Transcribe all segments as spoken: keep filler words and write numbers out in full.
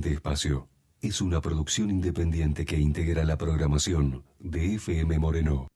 siguiente espacio es una producción independiente que integra la programación de F M Moreno.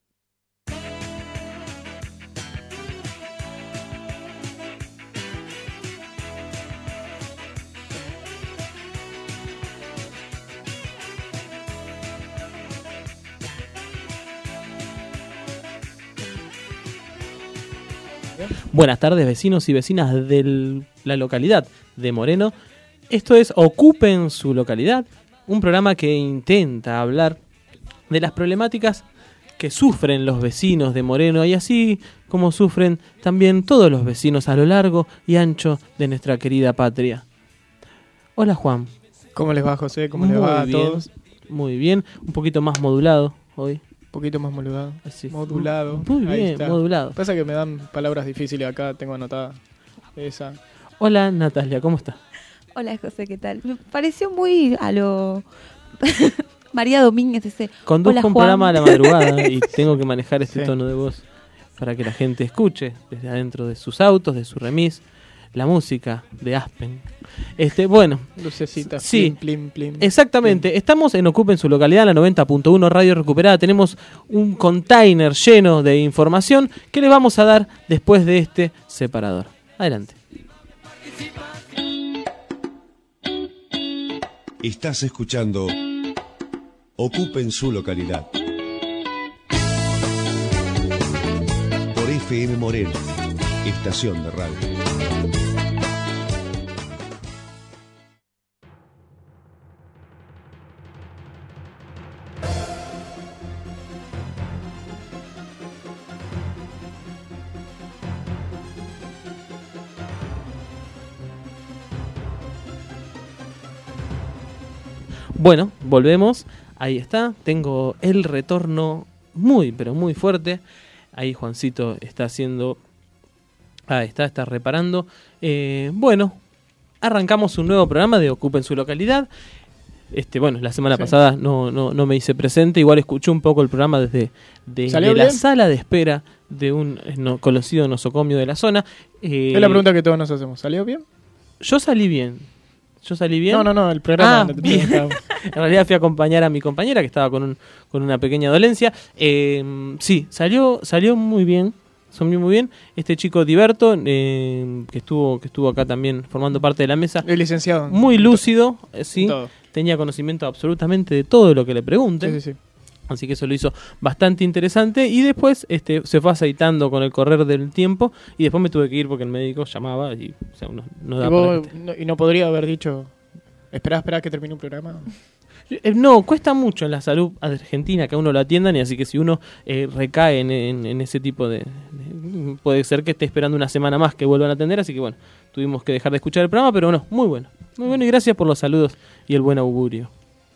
Buenas tardes, vecinos y vecinas de la localidad de Moreno. Esto es Ocupen su localidad, un programa que intenta hablar de las problemáticas que sufren los vecinos de Moreno y así como sufren también todos los vecinos a lo largo y ancho de nuestra querida patria. Hola, Juan. ¿Cómo les va, José? ¿Cómo les va a bien, todos? Muy bien, un poquito más modulado hoy. Un poquito más modulado. Así. Modulado. Muy Ahí bien, está. modulado. Pasa que me dan palabras difíciles acá, tengo anotada esa. Hola, Natalia, ¿cómo estás? Hola, José, ¿qué tal? Me pareció muy a lo María Domínguez ese. Conduzco Hola, un Juan. programa a la madrugada y tengo que manejar este Sí. tono de voz para que la gente escuche desde adentro de sus autos, de su remis, la música de Aspen. Este, bueno, Lucecitas. Sí. Plim, plim, plim. exactamente. Estamos en Ocupen su localidad, la noventa punto uno Radio Recuperada. Tenemos un container lleno de información que les vamos a dar después de este separador. Adelante. Estás escuchando Ocupen su localidad. Por F M Moreno, estación de radio. Bueno, volvemos. Ahí está. Tengo el retorno muy, pero muy fuerte. Ahí Juancito está haciendo... Ahí está, está reparando. Eh, bueno, arrancamos un nuevo programa de Ocupen su localidad. Este, bueno, la semana Sí. pasada no, no, no me hice presente. Igual escuché un poco el programa desde, desde ¿Salió la bien? sala de espera de un eh, no, conocido nosocomio de la zona. Eh, Es la pregunta que todos nos hacemos. ¿Salió bien? Yo salí bien. Yo salí bien. No, no, no, el programa. Ah, no te bien. preguntaba. En realidad fui a acompañar a mi compañera que estaba con, un, con una pequeña dolencia. Eh, sí, salió salió muy bien. Salió muy bien. Este chico Diberto, eh, que estuvo que estuvo acá también formando parte de la mesa, El licenciado. muy lúcido, eh, sí. Todo. Tenía conocimiento absolutamente de todo lo que le pregunten. Sí, sí, sí. Así que eso lo hizo bastante interesante. Y después este, se fue aceitando con el correr del tiempo. Y después me tuve que ir porque el médico llamaba. Y, o sea, uno no da Y, para vos- que te- no, y no podría haber dicho, esperá, esperá que termine un programa. Eh, No, cuesta mucho en la salud argentina que a uno lo atiendan y así que si uno eh, recae en, en- en ese tipo de, de- puede ser que esté esperando una semana más que vuelvan a atender, así que bueno, tuvimos que dejar de escuchar el programa, pero no, muy bueno, muy bueno y gracias por los saludos y el buen augurio.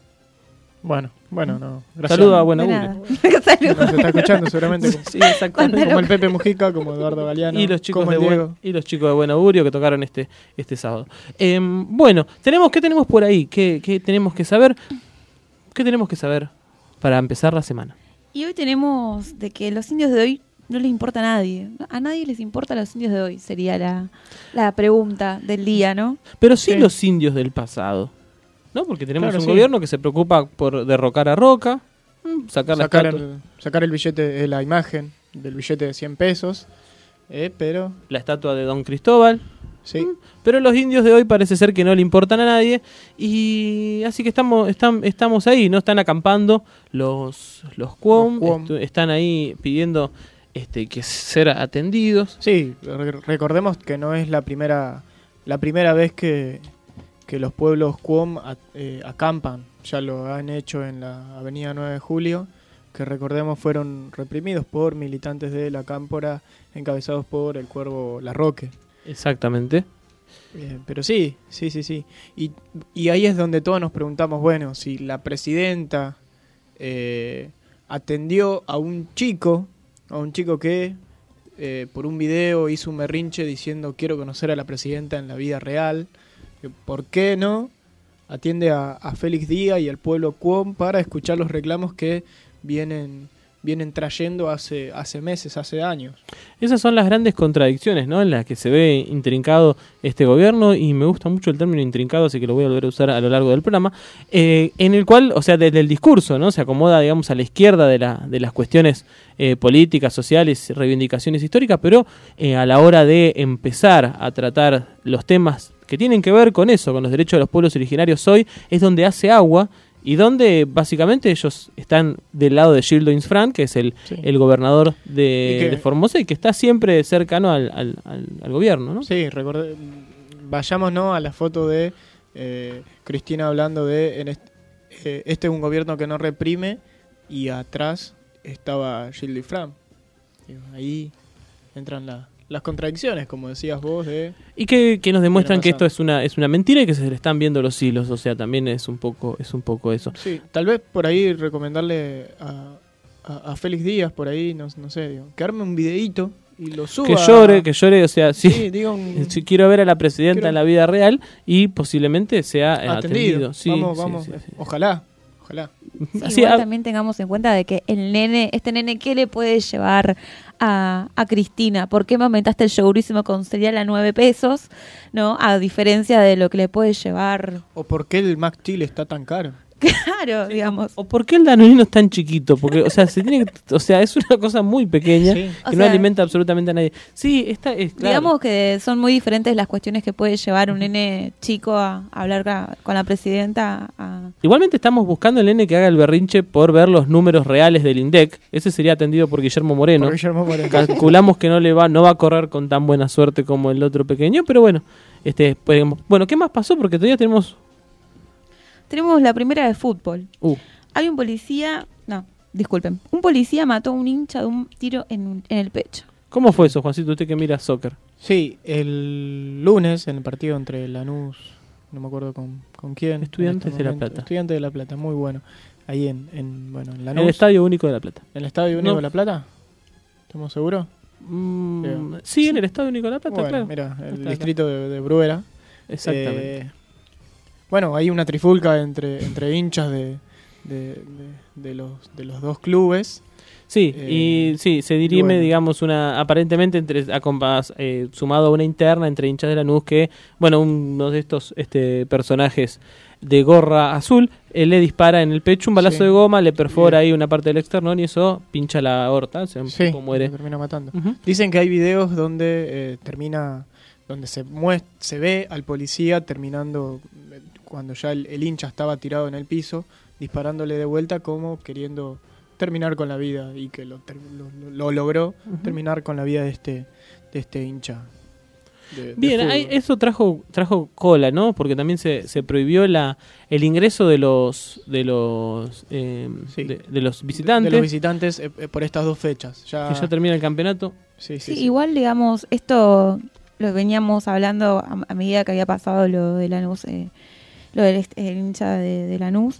Bueno, bueno, no. Gracias. Saludo a buen De augurio. nada. Salud. Nos está escuchando seguramente. Como, Sí, exactamente. como el Pepe Mujica, como Eduardo Galeano. Y los chicos como de el buen, Diego. y los chicos de buen augurio que tocaron este este sábado. Em, bueno, tenemos ¿qué tenemos por ahí? ¿Qué, qué tenemos que saber? ¿Qué tenemos que saber para empezar la semana? Y hoy tenemos de que los indios de hoy no les importa a nadie. A nadie les importa a los indios de hoy, sería la, la pregunta del día, ¿no? Pero sí, Sí. los indios del pasado, ¿no? Porque tenemos Claro, un sí. gobierno que se preocupa por derrocar a Roca, mm, sacar la Sacar estatua, el, sacar el billete, eh, la imagen del billete de cien pesos. Eh, pero, la estatua de Don Cristóbal. sí. Mm, Pero los indios de hoy parece ser que no le importan a nadie. Y así que estamos, están, estamos ahí, ¿no? Están acampando los, los Cuom, Los Cuom. estu- están ahí pidiendo este, que ser atendidos. Sí, re- recordemos que no es la primera la primera vez que, que los pueblos Cuom a- eh, acampan. Ya lo han hecho en la avenida nueve de julio, que recordemos fueron reprimidos por militantes de la Cámpora encabezados por el Cuervo Larroque. Exactamente. Eh, pero sí, sí, sí, sí. Y, y ahí es donde todos nos preguntamos, bueno, si la presidenta eh, atendió a un chico, a un chico que eh, por un video hizo un berrinche diciendo quiero conocer a la presidenta en la vida real, que ¿por qué no atiende a, a Félix Díaz y al pueblo Cuom para escuchar los reclamos que vienen vienen trayendo hace, hace meses, hace años. Esas son las grandes contradicciones, ¿no?, en las que se ve intrincado este gobierno, y me gusta mucho el término intrincado, así que lo voy a volver a usar a lo largo del programa, eh, en el cual, o sea, desde el discurso, ¿no?, se acomoda, digamos, a la izquierda de, la, de las cuestiones eh, políticas, sociales, reivindicaciones históricas, pero eh, a la hora de empezar a tratar los temas que tienen que ver con eso, con los derechos de los pueblos originarios hoy, es donde hace agua, y donde básicamente ellos están del lado de Gildo Insfrán, que es el, Sí. el gobernador de, que- de Formosa, y que está siempre cercano al, al, al, al gobierno, ¿no? Sí, recordé, vayamos, ¿no?, a la foto de eh, Cristina hablando de en este, eh, este es un gobierno que no reprime, y atrás estaba Gildo Insfrán. Digo, ahí entran la- las contradicciones, como decías vos, de... Y que, que nos demuestran que esto pasando. es una es una mentira y que se le están viendo los hilos, o sea, también es un poco es un poco eso. Sí, tal vez por ahí recomendarle a, a, a Félix Díaz, por ahí, no, no sé, digo, que arme un videíto y lo suba. Que llore, que llore, o sea, sí. Sí, digo, un- Si quiero ver a la presidenta Quiero- en la vida real y posiblemente sea eh, atendido. atendido. Sí, vamos, sí, vamos, sí, sí. ojalá, ojalá. Sí, Así, igual ah, también tengamos en cuenta de que el nene, este nene, ¿qué le puede llevar a, a Cristina? ¿Por qué me aumentaste el yogurísimo con cereal a nueve pesos? ¿No? A diferencia de lo que le puede llevar. ¿O por qué el Mac Chile está tan caro? Claro, digamos. ¿O por qué el danonino es tan chiquito? Porque, o sea, se tiene que- o sea, es una cosa muy pequeña Sí. que O no sea, alimenta absolutamente a nadie. Sí, está, es claro. Digamos que son muy diferentes las cuestiones que puede llevar un nene chico a, a hablar ca- con la presidenta. A... Igualmente estamos buscando el nene que haga el berrinche por ver los números reales del INDEC. Ese sería atendido por Guillermo Moreno. Por Guillermo Moreno. Calculamos que no le va, no va a correr con tan buena suerte como el otro pequeño, pero bueno, este, podemos- bueno, ¿qué más pasó? Porque todavía tenemos, Tenemos la primera de fútbol. uh, Hay un policía, no, disculpen, un policía mató a un hincha de un tiro en, un- en el pecho. ¿cómo fue eso, Juancito? Usted que mira soccer. Sí, el lunes en el partido entre Lanús, no me acuerdo con, con quién. Estudiantes en este de La momento. Plata. Estudiantes de La Plata, muy bueno. Ahí en, en bueno, en En Lanús. el Estadio Único de La Plata. ¿En el Estadio Único No. de La Plata? ¿Estamos seguros? Mm, Bien. sí, en el Estadio Único de La Plata, Bueno, claro. mira, el Está acá. distrito de, de Bruera. Exactamente. Eh, bueno, hay una trifulca entre, entre hinchas de, de, de- de los, de los dos clubes. Sí, Eh, y sí, se dirime, bueno. digamos, una aparentemente entre a compás, eh, sumado a una interna entre hinchas de Lanús que, bueno, uno de estos este personajes de gorra azul eh, le dispara en el pecho un balazo Sí. de goma, le perfora Bien. ahí una parte del externón y eso pincha la aorta, o sea, un Sí, tipo muere. lo termina matando. Ujú. Dicen que hay videos donde eh, termina, donde se muest- se ve al policía terminando, eh, cuando ya el, el hincha estaba tirado en el piso, disparándole de vuelta como queriendo terminar con la vida, y que lo, ter- lo, lo- lo logró Ujú. terminar con la vida de este, de este hincha. de- de Bien, fútbol. hay- eso trajo trajo cola, ¿no? Porque también se, se prohibió la el ingreso de los de los eh, Sí. de, de los De- visitantes, de los visitantes eh, eh, por estas dos fechas. Ya, que ya termina el campeonato. sí, Sí, sí, sí. igual, digamos, esto lo veníamos hablando a, a medida que había pasado lo de Lanús, eh, lo del est- el hincha de, de Lanús,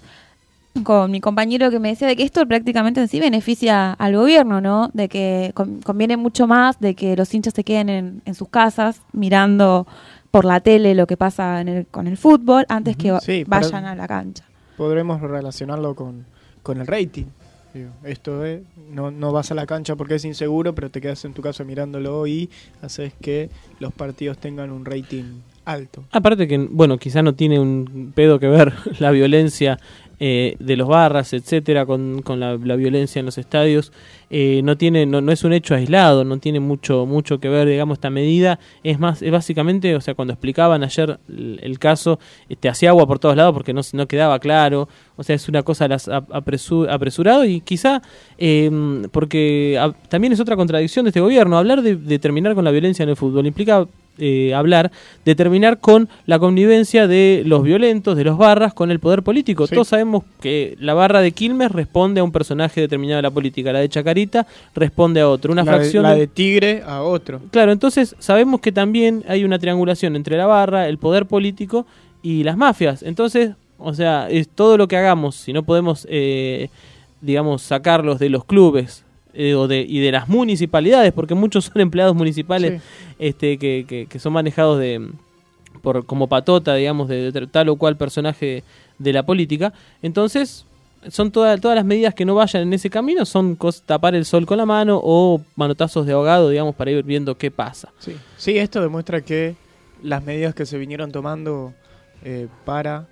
con mi compañero que me decía de que esto prácticamente en sí beneficia al gobierno, ¿no? De que con- conviene mucho más de que los hinchas se queden en, en sus casas mirando por la tele lo que pasa en el- con el fútbol antes que va- Sí, vayan para- a la cancha. Podremos relacionarlo con, con el rating. Digo, esto es, no, no vas a la cancha porque es inseguro, pero te quedas en tu casa mirándolo y haces que los partidos tengan un rating alto. Aparte que, bueno, quizá no tiene un pedo que ver la violencia eh, de los barras, etcétera, con, con la, la violencia en los estadios. Eh, no tiene, no, no es un hecho aislado, no tiene mucho mucho que ver, digamos, esta medida. Es más, es básicamente, o sea, cuando explicaban ayer el, el caso, te hacía agua por todos lados porque no, no quedaba claro. O sea, es una cosa las- ap- apresu- apresurado y quizá, eh, porque a- también es otra contradicción de este gobierno. Hablar de, de terminar con la violencia en el fútbol implica eh, hablar de terminar con la connivencia de los violentos, de los barras, con el poder político. Sí. Todos sabemos que la barra de Quilmes responde a un personaje determinado de la política, la de Chacarita responde a otro. Una la, de, fracción la de- de Tigre a otro. Claro, entonces sabemos que también hay una triangulación entre la barra, el poder político y las mafias. Entonces, o sea, es todo lo que hagamos, si no podemos, eh, digamos, sacarlos de los clubes eh, o de, y de las municipalidades, porque muchos son empleados municipales Sí. este, que, que, que son manejados de por como patota, digamos, de, de tal o cual personaje de la política. Entonces, son toda, todas las medidas que no vayan en ese camino, son cos- tapar el sol con la mano o manotazos de ahogado, digamos, para ir viendo qué pasa. Sí, sí, esto demuestra que las medidas que se vinieron tomando eh, para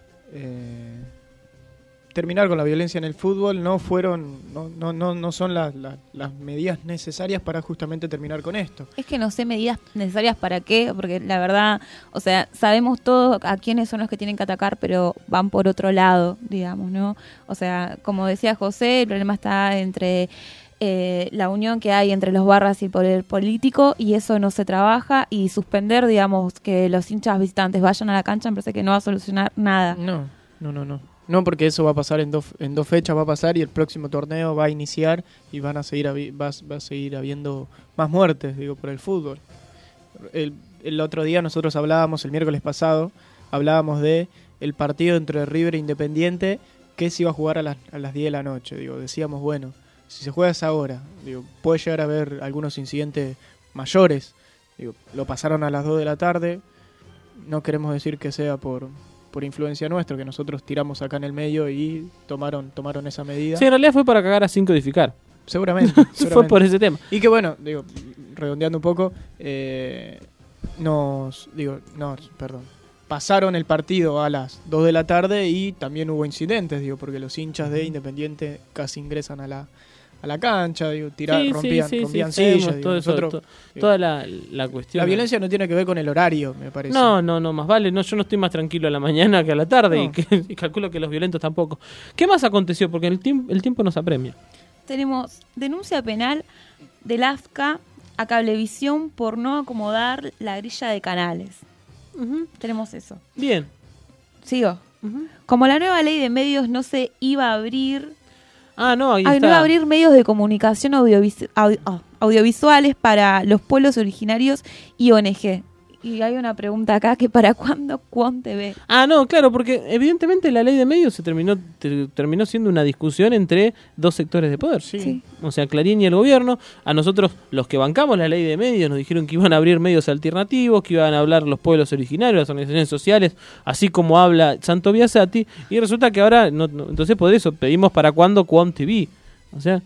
eh, terminar con la violencia en el fútbol no fueron, no, no, no, no son las, las, las medidas necesarias para justamente terminar con esto. Es que no sé medidas necesarias para qué, porque la verdad, o sea, sabemos todos a quiénes son los que tienen que atacar, pero van por otro lado, digamos, ¿no? O sea, como decía José, el problema está entre eh, la unión que hay entre los barras y el poder político, y eso no se trabaja, y suspender, digamos, que los hinchas visitantes vayan a la cancha, me parece que no va a solucionar nada. No, no, no, no. No, porque eso va a pasar en dos en dos fechas, va a pasar y el próximo torneo va a iniciar y van a seguir habi- va, va a seguir habiendo más muertes, digo, por el fútbol. El, el otro día nosotros hablábamos, el miércoles pasado, hablábamos de el partido entre River e Independiente que se iba a jugar a las, a las diez de la noche. Digo, decíamos, bueno, si se juega a esa hora, digo, puede llegar a haber algunos incidentes mayores. Digo, lo pasaron a las dos de la tarde, no queremos decir que sea por... por influencia nuestra, que nosotros tiramos acá en el medio y tomaron tomaron esa medida. Sí, en realidad fue para cagar a sin codificar. Seguramente. Fue seguramente. por ese tema. Y que bueno, digo, redondeando un poco, eh, nos, digo, no, perdón, pasaron el partido a las dos de la tarde y también hubo incidentes, digo, porque los hinchas de Independiente casi ingresan a la a la cancha, digo, tirar, Sí, sí, rompían, sí, sí, rompían sabemos sillas. digo, todo eso, nosotros, to- digo, toda la, la cuestión. la violencia no tiene que ver con el horario, me parece. No, no, no, más vale. No, yo no estoy más tranquilo a la mañana que a la tarde No. y, que, y calculo que los violentos tampoco. ¿Qué más aconteció? Porque el, tiemp- el tiempo nos apremia. Tenemos denuncia penal del A F C A a Cablevisión por no acomodar la grilla de canales. Tenemos eso. Bien. Sigo. Ujú. Como la nueva ley de medios no se iba a abrir, Ah, no, ahí ah, no está. iba a abrir medios de comunicación audiovis- audi- ah, audiovisuales para los pueblos originarios y O N G. Y hay una pregunta acá, que ¿para cuándo Cuon T V? Ah, no, claro, porque evidentemente la ley de medios se terminó te- terminó siendo una discusión entre dos sectores de poder. Sí. Sí. O sea, Clarín y el gobierno. A nosotros, los que bancamos la ley de medios, nos dijeron que iban a abrir medios alternativos, que iban a hablar los pueblos originarios, las organizaciones sociales, así como habla Santo Biasati. Y resulta que ahora, no, no- entonces por eso pedimos para cuándo Cuon T V. O sea,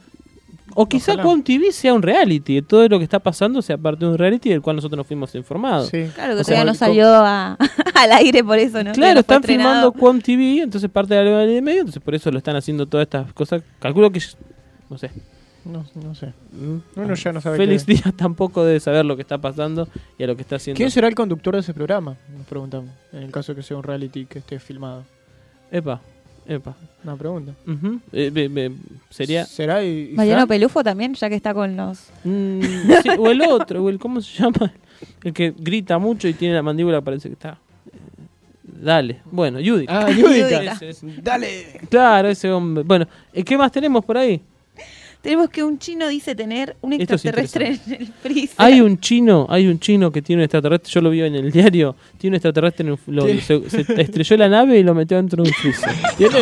o quizá Ojalá. Cuon T V sea un reality, todo lo que está pasando sea parte de un reality del cual nosotros nos fuimos informados. Sí. Claro que O sea, todavía no el- salió a- al aire por eso, ¿no? Claro, Todavía no fue están estrenado. filmando Cuon T V, entonces parte de la ley de medio, entonces por eso lo están haciendo todas estas cosas. Calculo que, no sé. No, no sé. Mm, Uno ya no sabe Félix qué- Díaz tampoco debe saber lo que está pasando y a lo que está haciendo. ¿Quién será el conductor de ese programa? Nos preguntamos. En el caso de que sea un reality que esté filmado. Epa, epa. Una pregunta. Ujú. Eh, be- be- sería... ¿Será y, y Mariano Fran? Pelufo también, ya que está con los... mm, sí, o el otro, o el, ¿cómo se llama? El que grita mucho y tiene la mandíbula, parece que está... eh, Dale, bueno, Judy. Ah, Yudica. Yudica. Ese, ese. Dale. Claro, ese hombre. Bueno, eh, ¿qué más tenemos por ahí? Tenemos que un chino dice tener un Esto es extraterrestre en el freezer. Hay un chino, hay un chino que tiene un extraterrestre, yo lo vi en el diario, tiene un extraterrestre, en un, lo- ¿Qué? se, se estrelló la nave y lo metió dentro de un freezer. ¿Tiene?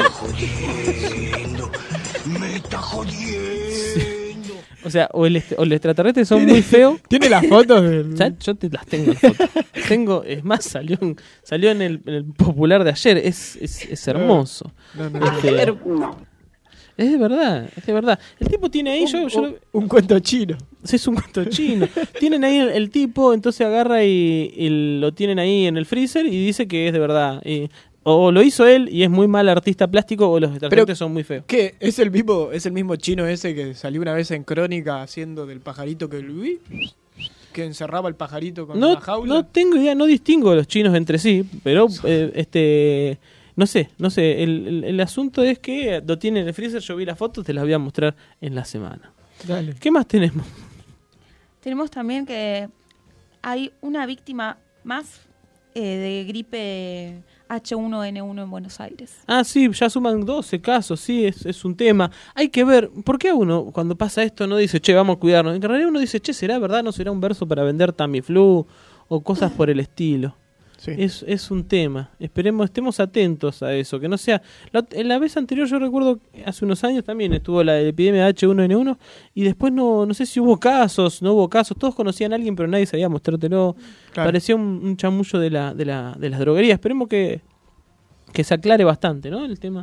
O sea, o el, est- o el extraterrestre son muy feos. ¿Tiene las fotos del... ¿Sabes? Yo te las tengo las fotos. Tengo, es más, salió en, salió en el, en el popular de ayer, es, es, es hermoso. No, no, no. Este, es de verdad, es de verdad. El tipo tiene ahí, yo, yo lo- un, un cuento chino. Sí, es un cuento chino. Tienen ahí el, el tipo, entonces agarra y, y lo tienen ahí en el freezer y dice que es de verdad. Y, o lo hizo él y es muy mal artista plástico, o los extraterrestres son muy feos. ¿Qué? ¿Es el mismo es el mismo chino ese que salió una vez en Crónica haciendo del pajarito que lo vi? Que encerraba el pajarito con No, una jaula. no tengo idea, no distingo a los chinos entre sí, pero eh, este no sé, no sé. El, el, el asunto es que lo tiene en el freezer, yo vi las fotos, te las voy a mostrar en la semana. Dale. ¿Qué más tenemos? Tenemos también que hay una víctima más eh, de gripe H uno N uno en Buenos Aires. Ah, sí, ya suman doce casos, sí, es, es un tema. Hay que ver, ¿por qué uno cuando pasa esto no dice, che, vamos a cuidarnos? En realidad uno dice, che, ¿será verdad? ¿No será un verso para vender Tamiflu o cosas por el estilo? Sí. Es, es un tema. Esperemos, estemos atentos a eso. Que no sea. La, en la vez anterior, yo recuerdo que hace unos años también estuvo la epidemia de H uno N uno. Y después no, no sé si hubo casos, no hubo casos. Todos conocían a alguien, pero nadie sabía mostrártelo. Claro. Parecía un, un chamullo de, la, de, la, de las droguerías. Esperemos que, que se aclare bastante, ¿no? El tema.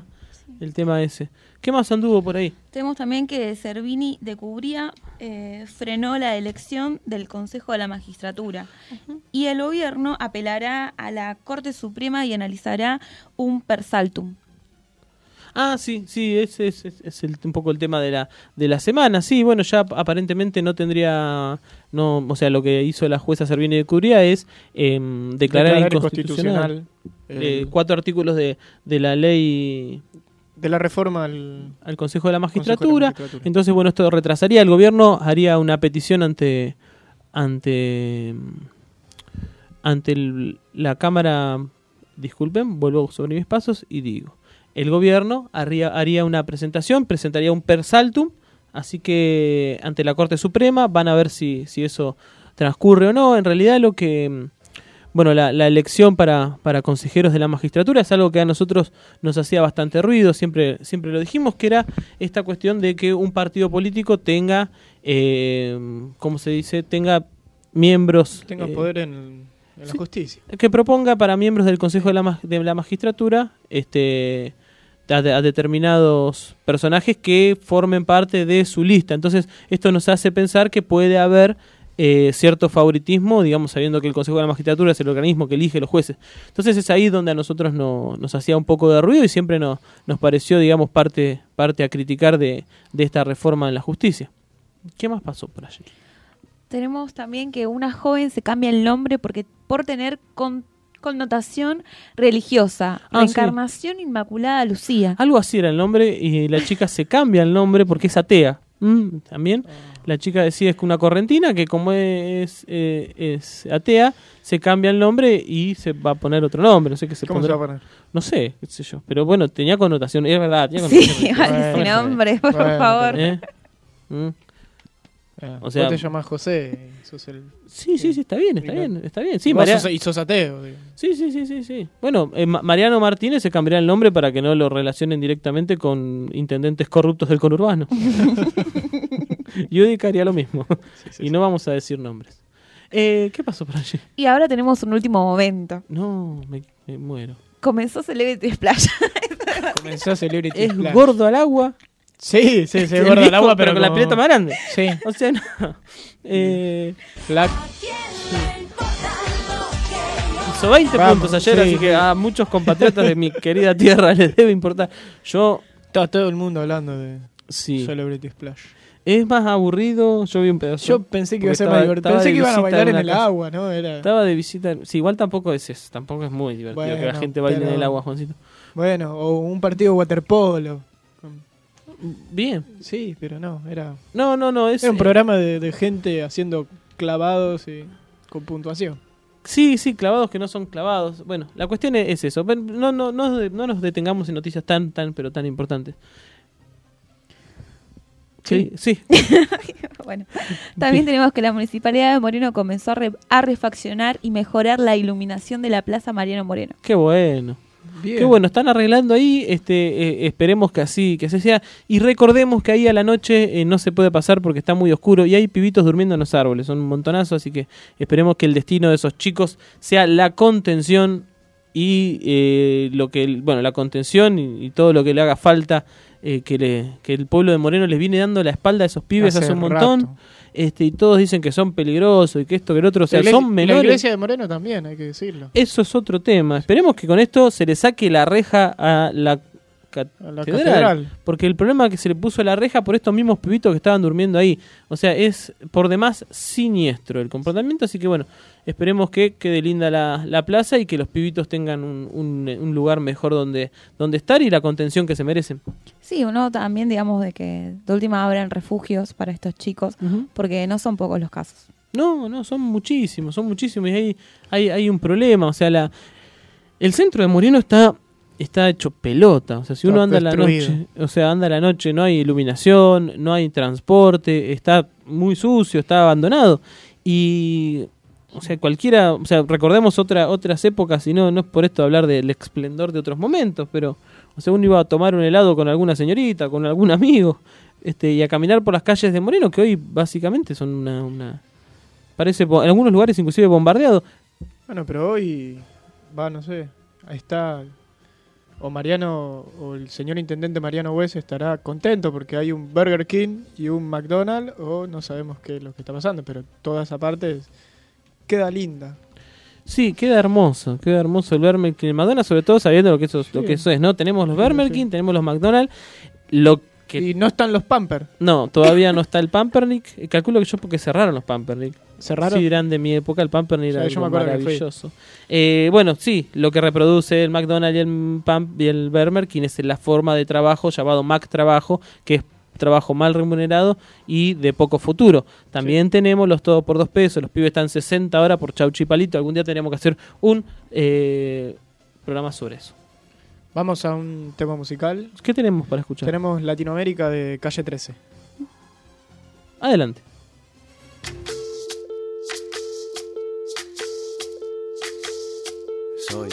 el tema ese. ¿Qué más anduvo por ahí? Tenemos también que Servini de Cubría eh, frenó la elección del Consejo de la Magistratura. Uh-huh. Y el gobierno apelará a la Corte Suprema y analizará un per saltum. Ah, sí, sí, ese es, es, es el, un poco el tema de la de la semana. Sí, bueno, ya aparentemente no tendría, no, o sea, lo que hizo la jueza Servini de Cubría es eh, declarar, declarar inconstitucional eh, cuatro artículos de, de la ley de la reforma al, al Consejo de la Magistratura. Consejo de la Magistratura. Entonces, bueno, esto retrasaría. El gobierno haría una petición ante ante ante el, la Cámara. Disculpen, vuelvo sobre mis pasos y digo. El gobierno haría, haría una presentación, presentaría un per saltum, así que ante la Corte Suprema van a ver si, si eso transcurre o no. En realidad lo que, bueno, la, la elección para, para consejeros de la magistratura es algo que a nosotros nos hacía bastante ruido, siempre, siempre lo dijimos, que era esta cuestión de que un partido político tenga, eh, ¿cómo se dice?, tenga miembros... Tenga eh, poder en... en la sí, justicia. Que proponga para miembros del Consejo de la, de la Magistratura este, a, de, a determinados personajes que formen parte de su lista. Entonces, esto nos hace pensar que puede haber eh, cierto favoritismo, digamos, sabiendo que el Consejo de la Magistratura es el organismo que elige los jueces. Entonces, es ahí donde a nosotros no, nos hacía un poco de ruido y siempre no, nos pareció, digamos, parte, parte a criticar de, de esta reforma en la justicia. ¿Qué más pasó por allí? Tenemos también que una joven se cambia el nombre porque por tener con, connotación religiosa. Ah, Reencarnación sí. Inmaculada Lucía. Algo así era el nombre y la chica se cambia el nombre porque es atea. Mm, también oh. La chica decide que una correntina que como es, eh, es atea, se cambia el nombre y se va a poner otro nombre. No sé qué se ¿Cómo pondrá. se va a poner? No sé, qué sé yo. Pero bueno, tenía connotación, es verdad. Tenía connotación Sí, vale ese nombre, por bueno, favor. ¿Eh? Mm. Ah, o sea, vos te llamás José y sos el... Sí, sí, sí, está bien, está bien, está bien. Sí, vos María... sos, y sos ateo. Digo. Sí, sí, sí, sí, sí. Bueno, eh, Mariano Martínez se cambiaría el nombre para que no lo relacionen directamente con intendentes corruptos del conurbano. Yo dedicaría lo mismo. Sí, sí, y sí. No vamos a decir nombres. Eh, ¿Qué pasó por allí? Y ahora tenemos un último momento. No, me, me muero. Comenzó Celebrity Splash. Comenzó Celebrity Es Splash. gordo al agua. Sí, sí, sí, es gordo al agua, pero, pero con como... la pileta más grande. Sí. O sea, no. Eh... La... Hizo veinte Vamos, puntos ayer, sí, así sí. que a muchos compatriotas de mi querida tierra les debe importar. Yo... Está todo el mundo hablando de sí. Celebrity Splash. Es más aburrido, yo vi un pedazo. Yo pensé que iba a ser estaba, más divertido. Pensé que iban a bailar en, en el casa. agua, ¿no? Era... Estaba de visita. Sí, igual tampoco es eso, tampoco es muy divertido bueno, que la gente baile pero... en el agua, Juancito. Bueno, o un partido de waterpolo. Bien. Sí, pero no, era... No, no, no. Es, era un programa de, de gente haciendo clavados y con puntuación. Sí, sí, clavados que no son clavados. Bueno, la cuestión es, es eso. No, no, no, no nos detengamos en noticias tan, tan, pero tan importantes. Sí, sí. Bueno, también tenemos que la Municipalidad de Moreno comenzó a, re, a refaccionar y mejorar la iluminación de la Plaza Mariano Moreno. Qué bueno. Bien. Qué bueno, están arreglando ahí, este, eh, esperemos que así, que así sea. Y recordemos que ahí a la noche eh, no se puede pasar porque está muy oscuro y hay pibitos durmiendo en los árboles, son un montonazo, así que esperemos que el destino de esos chicos sea la contención y eh, lo que, bueno, la contención y, y todo lo que le haga falta, eh, que, le, que el pueblo de Moreno les viene dando la espalda a esos pibes hace, hace un montón. Rato. Este, y todos dicen que son peligrosos y que esto, que el otro, o sea, la son menores. La iglesia de Moreno también, hay que decirlo. Eso es otro tema. Esperemos que con esto se le saque la reja a la catedral, a la catedral. Porque el problema es que se le puso la reja por estos mismos pibitos que estaban durmiendo ahí. O sea, es por demás siniestro el comportamiento, así que bueno, esperemos que quede linda la, la plaza y que los pibitos tengan un, un, un lugar mejor donde, donde estar y la contención que se merecen. Sí, uno también, digamos, de que de última abran refugios para estos chicos, uh-huh. porque no son pocos los casos. No, no, son muchísimos, son muchísimos y hay, hay, hay un problema, o sea, la el centro de Moreno está... está hecho pelota, o sea, si uno anda a la noche, o sea, anda a la noche, no hay iluminación, no hay transporte, está muy sucio, está abandonado y, o sea, cualquiera, o sea, recordemos otra, otras épocas y no, no es por esto hablar del esplendor de otros momentos, pero, o sea, uno iba a tomar un helado con alguna señorita, con algún amigo, este, y a caminar por las calles de Moreno, que hoy básicamente son una, una parece, en algunos lugares inclusive bombardeado. Bueno, pero hoy, va, no sé, ahí está... o Mariano, o el señor intendente Mariano Bues estará contento porque hay un Burger King y un McDonald's, o no sabemos qué es lo que está pasando, pero toda esa parte es- queda linda. Sí, queda hermoso, queda hermoso el Burger King y el McDonald's, sobre todo sabiendo lo que eso, Sí. lo que eso es, ¿no? Tenemos los Sí, Burger sí. King, tenemos los McDonald's, lo que... Y no están los Pampers. No, todavía no está el Pampernick, eh, calculo que yo porque cerraron los Pampernick. ¿Cerraron? Sí, eran de mi época, el Pampernick era Sí, yo algo me acuerdo que fui. maravilloso. Eh, bueno, sí, lo que reproduce el McDonald's y el, Pam- y el Burger King es la forma de trabajo llamado Mac Trabajo, que es trabajo mal remunerado y de poco futuro. También tenemos los todo por dos pesos, los pibes están sesenta horas por Chauchi Palito. Algún día tenemos que hacer un eh, programa sobre eso. Vamos a un tema musical. ¿Qué tenemos para escuchar? Tenemos Latinoamérica de Calle trece. Adelante. Soy,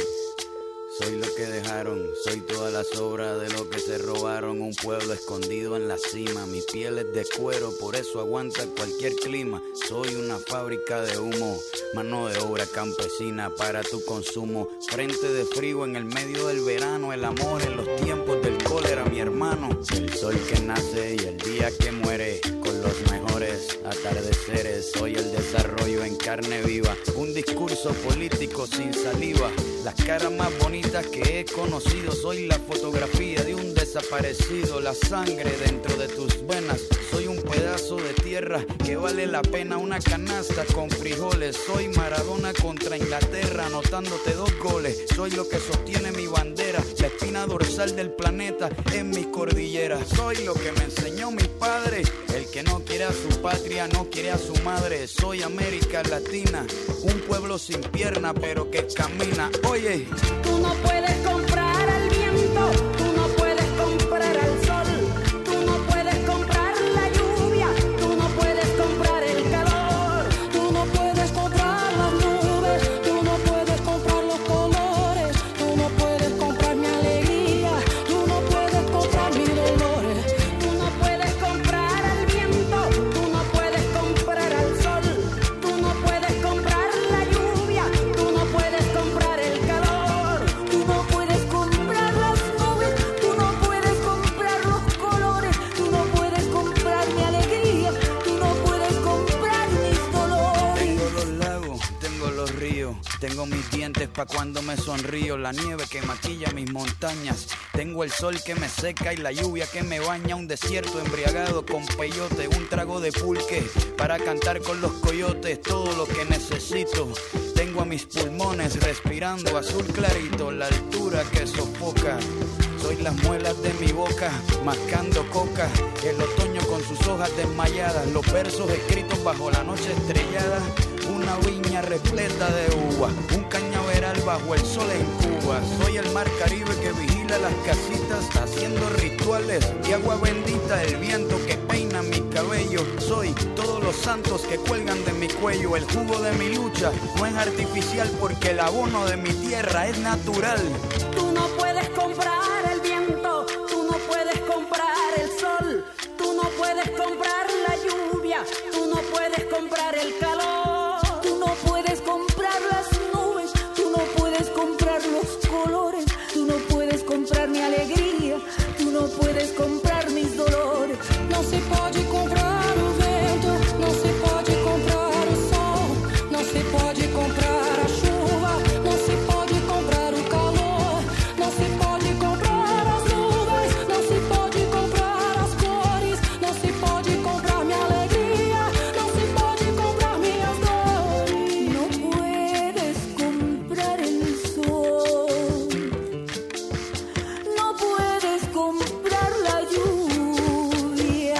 soy lo que dejaron, soy toda la sobra de lo que se robaron. Un pueblo escondido en la cima, mi piel es de cuero, por eso aguanta cualquier clima. Soy una fábrica de humo, mano de obra campesina para tu consumo. Frente de frío en el medio del verano, el amor en los tiempos del cólera, mi hermano. El sol que nace y el día que muere, con los mejores atardeceres. Soy el desarrollo en carne viva, un discurso político sin saliva. Las caras más bonitas que he conocido, soy la fotografía de un desaparecido. La sangre dentro de tus venas, soy un pedazo de tierra que vale la pena una canasta con frijoles. Soy Maradona contra Inglaterra, anotándote dos goles. Soy lo que sostiene mi bandera, la espina dorsal del planeta en mis cordilleras. Soy lo que me enseñó mi padre, el que no quiere a su patria, no quiere a su madre. Soy América Latina, un pueblo sin pierna pero que camina. Oye, Tú no puedes comprar al viento, tú no puedes comprar al sol, tú no puedes comprar la lluvia, tú no puedes comprar el calor, tú no puedes comprar las nubes, tú no puedes comprar los colores, tú no puedes comprar mi alegría, tú no puedes comprar mis dolores, tú no puedes comprar al viento, tú no puedes comprar al sol, tú no puedes comprar la lluvia, tú no puedes comprar el calor, tú no puedes comprar las nubes, tú no puedes comprar los colores, tú no puedes comprar mi alegría, tú no puedes comprar mis dolores. tengo los lagos, tengo los ríos, tengo mis dientes pa' cuando me sonrío, la nieve que maquilla mis montañas, tengo el sol que me seca y la lluvia que me baña, un desierto embriagado con peyote, un trago de pulque para cantar con los coyotes, todo lo que necesito. Tengo a mis pulmones respirando azul clarito, la altura que sofoca. Soy las muelas de mi boca, mascando coca. El otoño con sus hojas desmayadas, los versos escritos bajo la noche estrellada. Una viña repleta de uva, un cañaveral bajo el sol en Cuba. Soy el mar Caribe que vigila las casitas, haciendo rituales de agua bendita. El viento que peina mi cabello. Soy todos los santos que cuelgan de mi cuello. El jugo de mi lucha no es artificial porque el abono de mi tierra es natural. Tú no puedes comprar el viento, tú no puedes comprar el sol, tú no puedes comprar la lluvia, tú no puedes comprar el calor, tú no puedes comprar las nubes, tú no puedes comprar los colores, tú no puedes comprar mi alegría, tú no puedes comprar mis dolores. Não se pode comprar o vento, não se pode comprar o sol, não se pode comprar a chuva, não se pode comprar o calor, não se pode comprar as nuvens, não se pode comprar as cores, não se pode comprar minha alegria, não se pode comprar minhas dores. Não puedes comprar el sol, no puedes comprar la lluvia.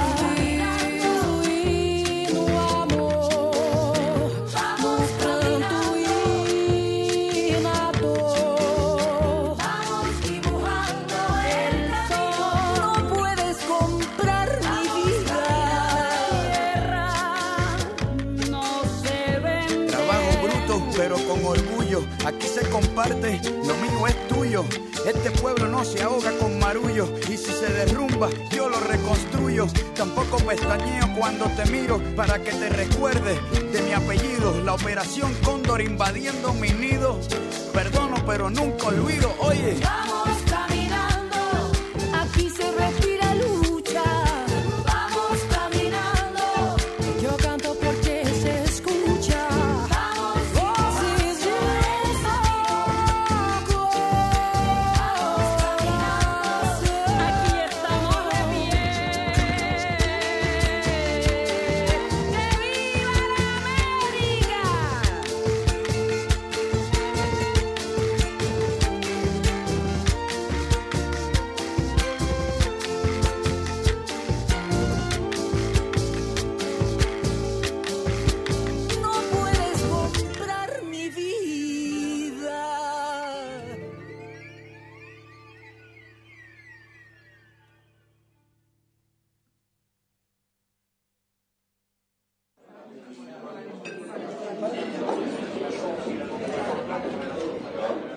Y no amor, nos pranto y nado. Vamos dibujando el sol. No puedes comprar mi vida. No se vende. Trabajo bruto, pero con orgullo. Aquí se comparte, lo mío es tuyo. Este pueblo no se ahoga con marullo. Y si se derrumba, yo lo reconstruyo. Tampoco pestañeo cuando te miro para que te recuerdes de mi apellido. La operación Cóndor invadiendo mi nido. Perdono, pero nunca olvido. Oye, Vamos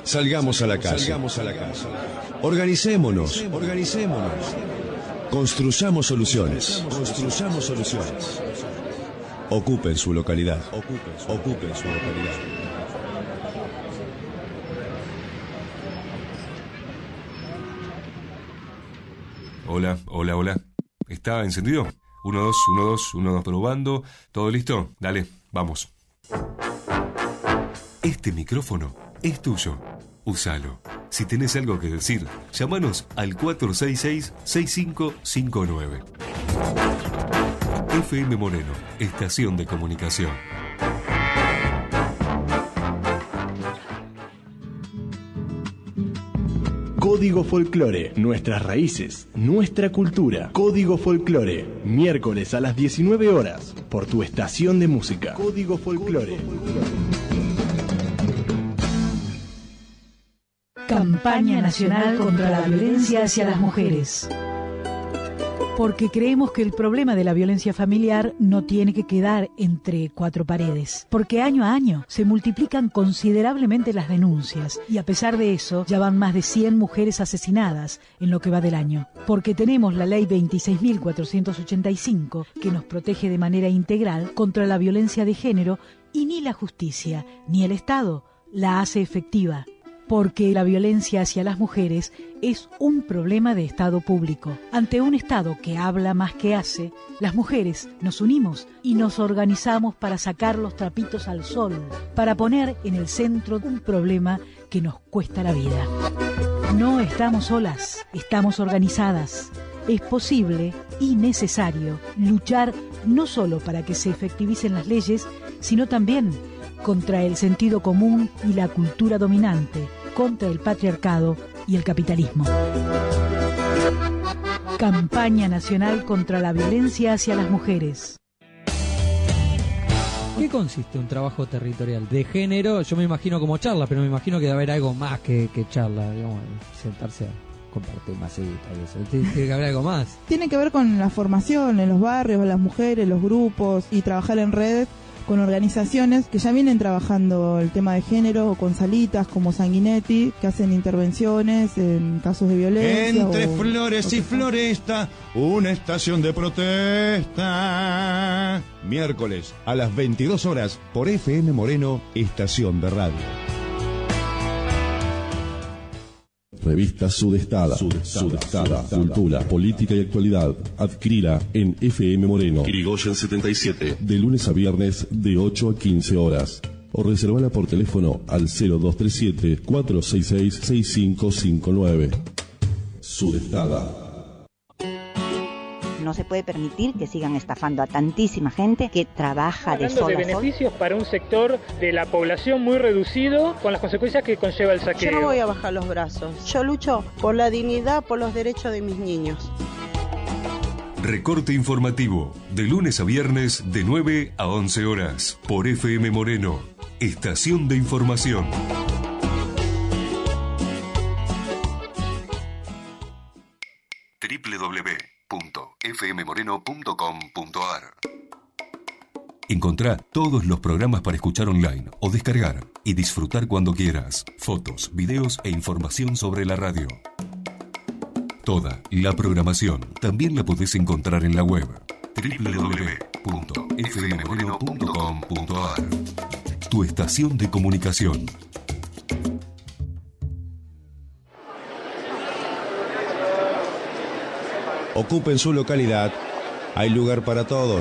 Salgamos a la calle. Salgamos a la calle. Organicémonos. Organicémonos. Construyamos soluciones. Construyamos soluciones. Ocupen su localidad. Ocupen, ocupen su localidad. Hola, hola, hola. ¿Está encendido? uno, dos, uno, dos, uno, dos, probando. ¿Todo listo? Dale, vamos. Este micrófono es tuyo. Úsalo. Si tenés algo que decir, llámanos al cuatro seis seis, seis cinco cinco nueve. F M Moreno, estación de comunicación. Código Folclore, nuestras raíces, nuestra cultura. Código Folclore, miércoles a las diecinueve horas, por tu estación de música. Código Folclore. Campaña Nacional contra la Violencia hacia las Mujeres. Porque creemos que el problema de la violencia familiar no tiene que quedar entre cuatro paredes. Porque año a año se multiplican considerablemente las denuncias y a pesar de eso ya van más de cien mujeres asesinadas en lo que va del año. Porque tenemos la ley veintiséis mil cuatrocientos ochenta y cinco que nos protege de manera integral contra la violencia de género y ni la justicia ni el Estado la hace efectiva. Porque la violencia hacia las mujeres es un problema de Estado público. Ante un Estado que habla más que hace, las mujeres nos unimos y nos organizamos para sacar los trapitos al sol, para poner en el centro un problema que nos cuesta la vida. No estamos solas, estamos organizadas. Es posible y necesario luchar no solo para que se efectivicen las leyes, sino también contra el sentido común y la cultura dominante, contra el patriarcado y el capitalismo. Campaña Nacional contra la Violencia hacia las Mujeres. ¿Qué consiste un trabajo territorial de género? Yo me imagino como charla, pero me imagino que debe haber algo más que, que charla, digamos, sentarse a compartir masita y eso. Tiene que haber algo más. Tiene que ver con la formación en los barrios, las mujeres, los grupos y trabajar en red con organizaciones que ya vienen trabajando el tema de género, o con salitas como Sanguinetti, que hacen intervenciones en casos de violencia. Entre o, flores o y floresta, una estación de protesta. Miércoles a las veintidós horas por F M Moreno, estación de radio. Revista Sudestada. Sudestada. Sudestada. Cultura, política y actualidad. Adquirila en F M Moreno. Irigoyen setenta y siete. De lunes a viernes de ocho a quince horas. O reservala por teléfono al cero dos tres siete, cuatro seis seis, seis cinco cinco nueve. Sudestada. No se puede permitir que sigan estafando a tantísima gente que trabaja de Hablando sol de a sol. beneficios para un sector de la población muy reducido, con las consecuencias que conlleva el saqueo. Yo no voy a bajar los brazos. Yo lucho por la dignidad, por los derechos de mis niños. Recorte informativo, de lunes a viernes de nueve a once horas, por F M Moreno, estación de información. doble u doble u doble u punto f m moreno punto com punto a r. Encontrá todos los programas para escuchar online o descargar y disfrutar cuando quieras. Fotos, videos e información sobre la radio. Toda la programación también la podés encontrar en la web doble u doble u doble u punto f m moreno punto com punto a r. Tu estación de comunicación. Ocupen su localidad. Hay lugar para todos.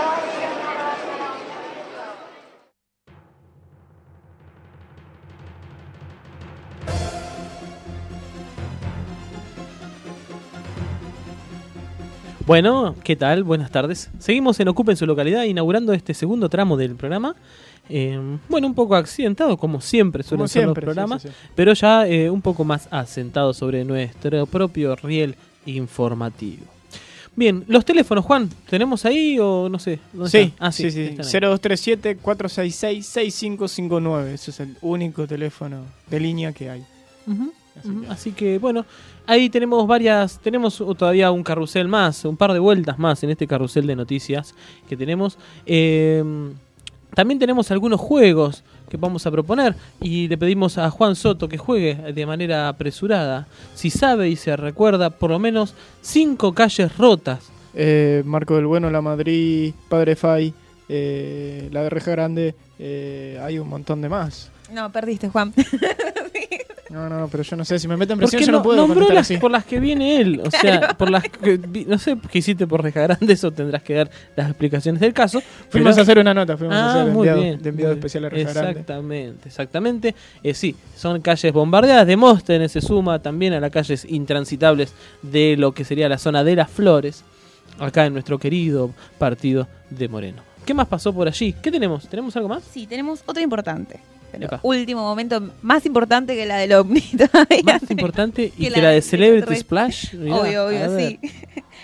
Bueno, ¿qué tal? Buenas tardes. Seguimos en Ocupen su localidad, inaugurando este segundo tramo del programa. Eh, bueno, un poco accidentado, como siempre suelen Como ser siempre, los programas, sí, sí, sí. pero ya eh, un poco más asentado sobre nuestro propio riel informativo. Bien, los teléfonos, Juan, ¿tenemos ahí o no sé? ¿Dónde Sí, están? Ah, sí, sí. están ahí. cero dos tres siete, cuatro seis seis, seis cinco cinco nueve. Ese es el único teléfono de línea que hay. Ujú, ujú. Así que bueno, ahí tenemos varias, tenemos todavía un carrusel más, un par de vueltas más en este carrusel de noticias que tenemos. Eh, También tenemos algunos juegos que vamos a proponer y le pedimos a Juan Soto que juegue de manera apresurada. Si sabe y se recuerda, por lo menos cinco calles rotas. Eh, Marco del Bueno, La Madrid, Padre Fay, eh, La de Reja Grande, eh, hay un montón de más. No, perdiste, Juan. No, no, pero yo no sé, si me meten presión Porque yo no, no, puedo nombró contestar las así. por las que viene él, o sea, Claro. por las que, vi- no sé qué hiciste por Reja Grande, eso tendrás que dar las explicaciones del caso. Fuimos pero- a hacer una nota, fuimos ah, a hacer de muy enviado, bien, de enviado muy especial a bien. Reja Grande. Exactamente, exactamente. Eh, sí, son calles bombardeadas. Demóstenes se suma también a las calles intransitables de lo que sería la zona de Las Flores, acá en nuestro querido partido de Moreno. ¿Qué más pasó por allí? ¿Qué tenemos? ¿Tenemos algo más? Sí, tenemos otro importante. Pero Epa. último momento, más importante que la del OVNI todavía. Más importante y que, la de Celebrity Splash. Mirá, Obvio, a obvio, ver. sí.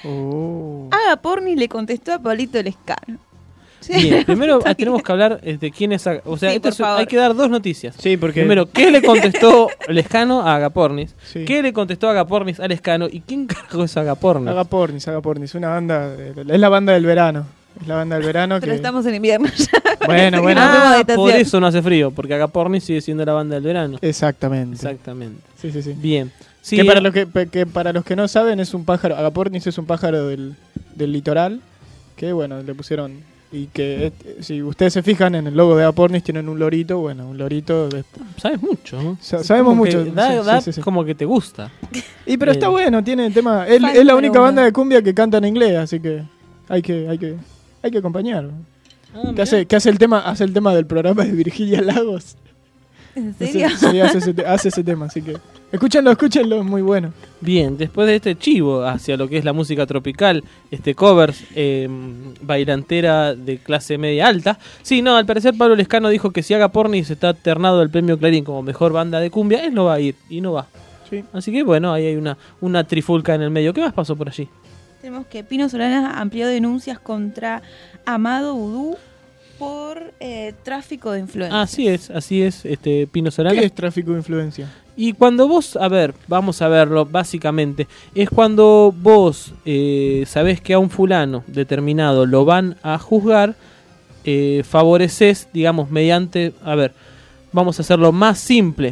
Oh. Aga Porni le contestó a Pablito Lescano. Bien, primero ah, tenemos que hablar eh, de quién es Aga- O sea, Sí, esto por es- favor. hay que dar dos noticias. Sí, porque... Primero, ¿qué le contestó Lescano a Agapornis? Sí. ¿Qué le contestó Agapornis a Lescano? ¿Y quién carajo es Agapornis? Agapornis, Agapornis, una banda, de- es la banda del verano. Es la banda del verano Pero que... estamos en invierno ya. Bueno, bueno. Cambiamos de Ah, estación. por eso no hace frío, porque Agapornis sigue siendo la banda del verano. Exactamente. Exactamente. Sí, sí, sí. Bien. Sí, que, para eh, los que, pe- que para los que no saben es un pájaro, Agapornis es un pájaro del, del litoral, que bueno, le pusieron, y que eh, si ustedes se fijan en el logo de Agapornis tienen un lorito, bueno, un lorito... es- sabes mucho, ¿no? Sa- sabemos Como que mucho. Da, sí, da sí, sí, sí. como que te gusta. Y pero está Eh, bueno, tiene el tema, él, Fan es la número única uno. banda de cumbia que canta en inglés, así que hay que, hay que, hay que acompañar. Ah, que mirá. hace, que hace el tema, hace el tema del programa de Virginia Lagos. ¿En serio? Ese- sí, hace ese, te- hace ese tema, así que escúchenlo, escúchenlo, es muy bueno. Bien, después de este chivo hacia lo que es la música tropical, este covers, eh, bailantera de clase media alta. Sí, no, al parecer Pablo Lescano dijo que si Agapornis está ternado del premio Clarín como mejor banda de cumbia, él no va a ir, y no va. Sí. Así que bueno, ahí hay una, una trifulca en el medio. ¿Qué más pasó por allí? Tenemos que Pino Solanas amplió denuncias contra Amado Vudú por eh, tráfico de influencias. Así es, así es, este Pino Solana. ¿Qué es tráfico de influencia? Y cuando vos, a ver, vamos a verlo básicamente, es cuando vos eh, sabés que a un fulano determinado lo van a juzgar, eh, favoreces, digamos, mediante, a ver, vamos a hacerlo más simple.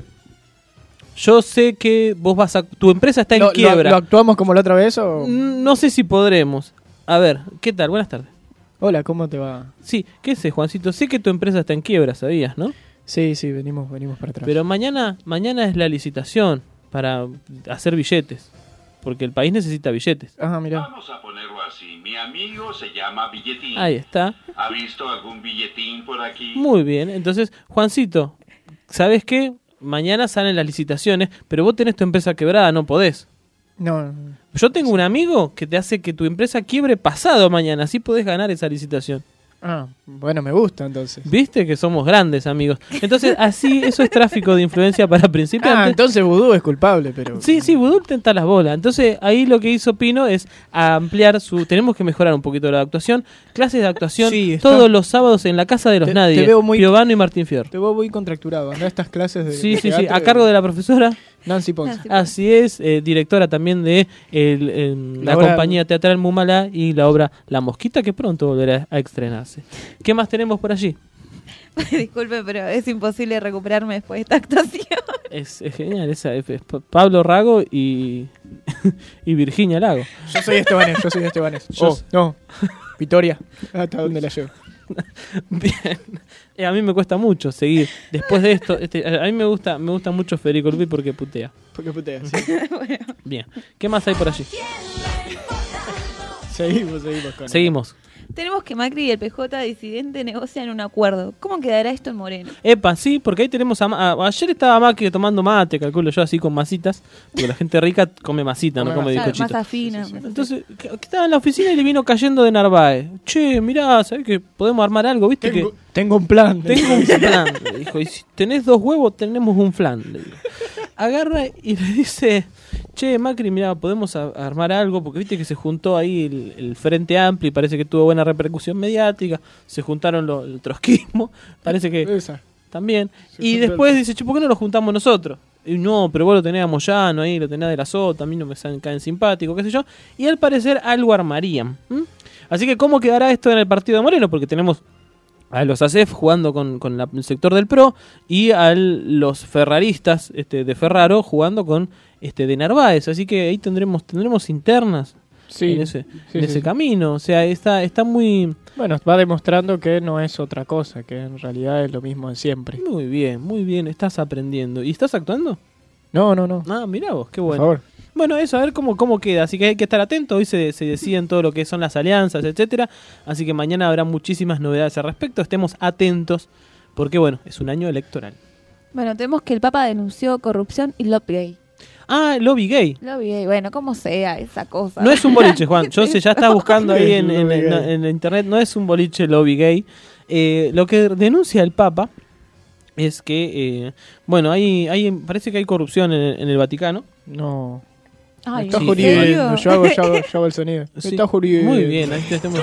Yo sé que vos vas a, tu empresa está en ¿Lo, lo- quiebra. lo actuamos como la otra vez o...? Mm, No sé si podremos. A ver, ¿qué tal? Buenas tardes. Hola, ¿cómo te va? Sí, ¿qué sé, Juancito? Sé que tu empresa está en quiebra, ¿sabías, no? Sí, sí, venimos, venimos para atrás. Pero mañana, mañana es la licitación para hacer billetes. Porque el país necesita billetes. Ajá, mirá. Vamos a ponerlo así. Mi amigo se llama Billetín. Ahí está. ¿Ha visto algún billetín por aquí? Muy bien. Entonces, Juancito, ¿sabes qué? Mañana salen las licitaciones, pero vos tenés tu empresa quebrada, no podés. No, Yo tengo un amigo que te hace que tu empresa quiebre pasado mañana, así podés ganar esa licitación. ah, bueno, me gusta entonces. ¿Viste que somos grandes, amigos? Entonces, así, eso es tráfico de influencia para Ah, principiantes. entonces Vudú es culpable, pero... Sí, sí, Vudú tenta las bolas. Entonces, ahí lo que hizo Pino es ampliar su... Tenemos que mejorar un poquito la actuación. Clases de actuación Sí, está- todos los sábados en la Casa de los Te- Nadie. te veo muy- Piovano y Martín Fierro. Te veo muy contracturado, ¿no? Estas clases de... Sí, de sí, sí. teatro A cargo de la profesora. Nancy Ponce. Nancy. Así es, eh, directora también de el- en la, La obra- compañía teatral Mumala y la obra La Mosquita, que pronto volverá a estrenarse. ¿Qué más tenemos por allí? Disculpe, pero es imposible recuperarme después de esta actuación. Es, es genial, esa es, es Pa- Pablo Rago y, y Virginia Lago. Yo soy Estebanés, yo soy Estebanés. Yo- Oh, no. Victoria. ¿Hasta dónde la llevo? Bien. Eh, a mí me cuesta mucho seguir. Después de esto, este, a mí me gusta, me gusta mucho Federico Lupi porque putea. Porque putea, sí. Bien. ¿Qué más hay por allí? Seguimos, seguimos con... Seguimos. Tenemos que Macri y el P J disidente negocian un acuerdo. ¿Cómo quedará esto en Moreno? Epa, sí, porque ahí tenemos a, Ma- a- ayer estaba Macri tomando mate, calculo yo, así con masitas, porque la gente rica come masita, no come Claro, bizcochito. más afina. más Entonces, que, que estaba en la oficina y le vino cayendo de Narváez. Che, mirá, ¿sabés que podemos armar algo? ¿Viste Tengo, que tengo un plan. tengo un plan? Le dijo, y si tenés dos huevos, tenemos un flan. Le digo. Agarra y le dice, che, Macri, mirá, podemos a- armar algo, porque viste que se juntó ahí el, el Frente Amplio y parece que tuvo buena repercusión mediática, se juntaron lo- el trotskismo, parece que Esa. también. Se Y juntó después el- dice, che, ¿por qué no lo juntamos nosotros? Y no, pero vos lo tenés a Moyano ahí, lo tenés de la Sota, a mí no me salen- caen simpáticos, qué sé yo. Y al parecer algo armarían. ¿m? Así que, ¿cómo quedará esto en el partido de Moreno? Porque tenemos a los A S E F jugando con, con la, el sector del P R O y a los ferraristas este, de Ferraro jugando con este de Narváez. Así que ahí tendremos tendremos internas sí, en ese, sí, en sí. ese camino. O sea, está, está muy... Bueno, va demostrando que no es otra cosa, que en realidad es lo mismo de siempre. Muy bien, muy bien, estás aprendiendo. ¿Y estás actuando? No, no, no. Ah, mirá vos, qué bueno. Por favor. Bueno, eso, a ver cómo, cómo queda. Así que hay que estar atento. Hoy se, se deciden todo lo que son las alianzas, etcétera. Así que mañana habrá muchísimas novedades al respecto. Estemos atentos porque, bueno, es un año electoral. Bueno, tenemos que el Papa denunció corrupción y lobby gay. Ah, lobby gay. Lobby gay, bueno, como sea esa cosa. No es un boliche, Juan. Yo sé, ya está buscando ahí en, en, Lobby en, gay. en internet. No es un boliche lobby gay. Eh, lo que denuncia el Papa es que, eh, bueno, hay, hay parece que hay corrupción en, en el Vaticano. No. Ay, está sí, jodiendo. eh, Yo hago, yo hago, yo hago el sonido. Sí, Está jodiendo. muy bien, ahí estamos.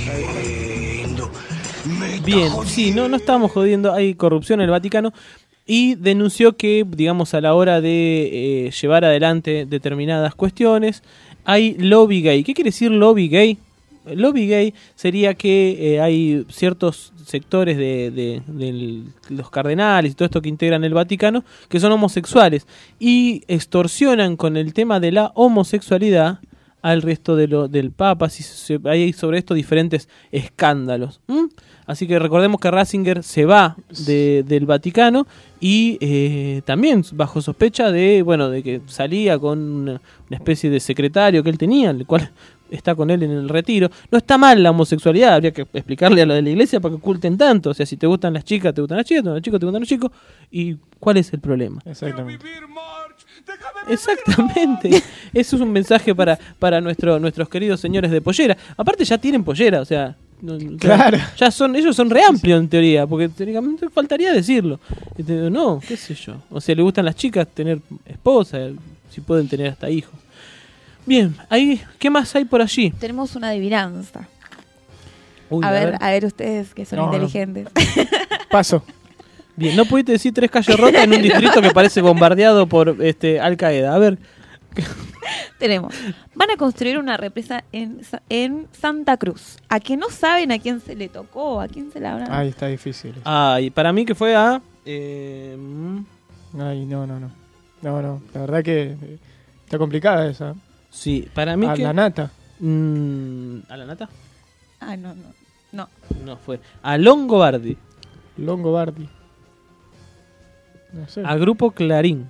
Bien, sí, no, no estamos jodiendo, hay corrupción en el Vaticano y denunció que, digamos, a la hora de eh, llevar adelante determinadas cuestiones, hay lobby gay. ¿Qué quiere decir lobby gay? Lobby gay sería que eh, hay ciertos sectores de, de, de los cardenales y todo esto que integran el Vaticano que son homosexuales y extorsionan con el tema de la homosexualidad al resto de lo, del Papa. Si se, hay sobre esto diferentes escándalos. ¿Mm? Así que recordemos que Ratzinger se va de, del Vaticano y eh, también bajo sospecha de, bueno, de que salía con una, una especie de secretario que él tenía, el cual está con él en el retiro. No está mal la homosexualidad, habría que explicarle a lo de la iglesia para que oculten tanto. O sea, si te gustan las chicas, te gustan las chicas, te gustan los chicos, te gustan los chicos. ¿Y cuál es el problema? Exactamente. Exactamente. Eso es un mensaje para, para nuestro, nuestros queridos señores de pollera. Aparte ya tienen pollera, o sea... No, Claro. Ya son, ellos son re amplios en teoría, porque teóricamente faltaría decirlo. Este, No, qué sé yo. O sea, le gustan las chicas tener esposa, si pueden tener hasta hijos. Bien, ahí, ¿qué más hay por allí? Tenemos una adivinanza. Uy, a, ver, a ver ustedes que son No, no. inteligentes. Paso. Bien, no pudiste decir tres calles rotas en un distrito que parece bombardeado por este Al Qaeda. A ver. Tenemos. Van a construir una represa en, Sa- en Santa Cruz. A que no saben a quién se le tocó, a quién se la habrán. Ay, está difícil. Ay, para mí que fue a... Eh, mm, Ay, no, no, no. No, no. La verdad que eh, está complicada esa. sí, para mí A que... la nata. Mm, ¿A la nata? Ah, no, no. No. No fue. A Longobardi. Longobardi. No sé. A Grupo Clarín.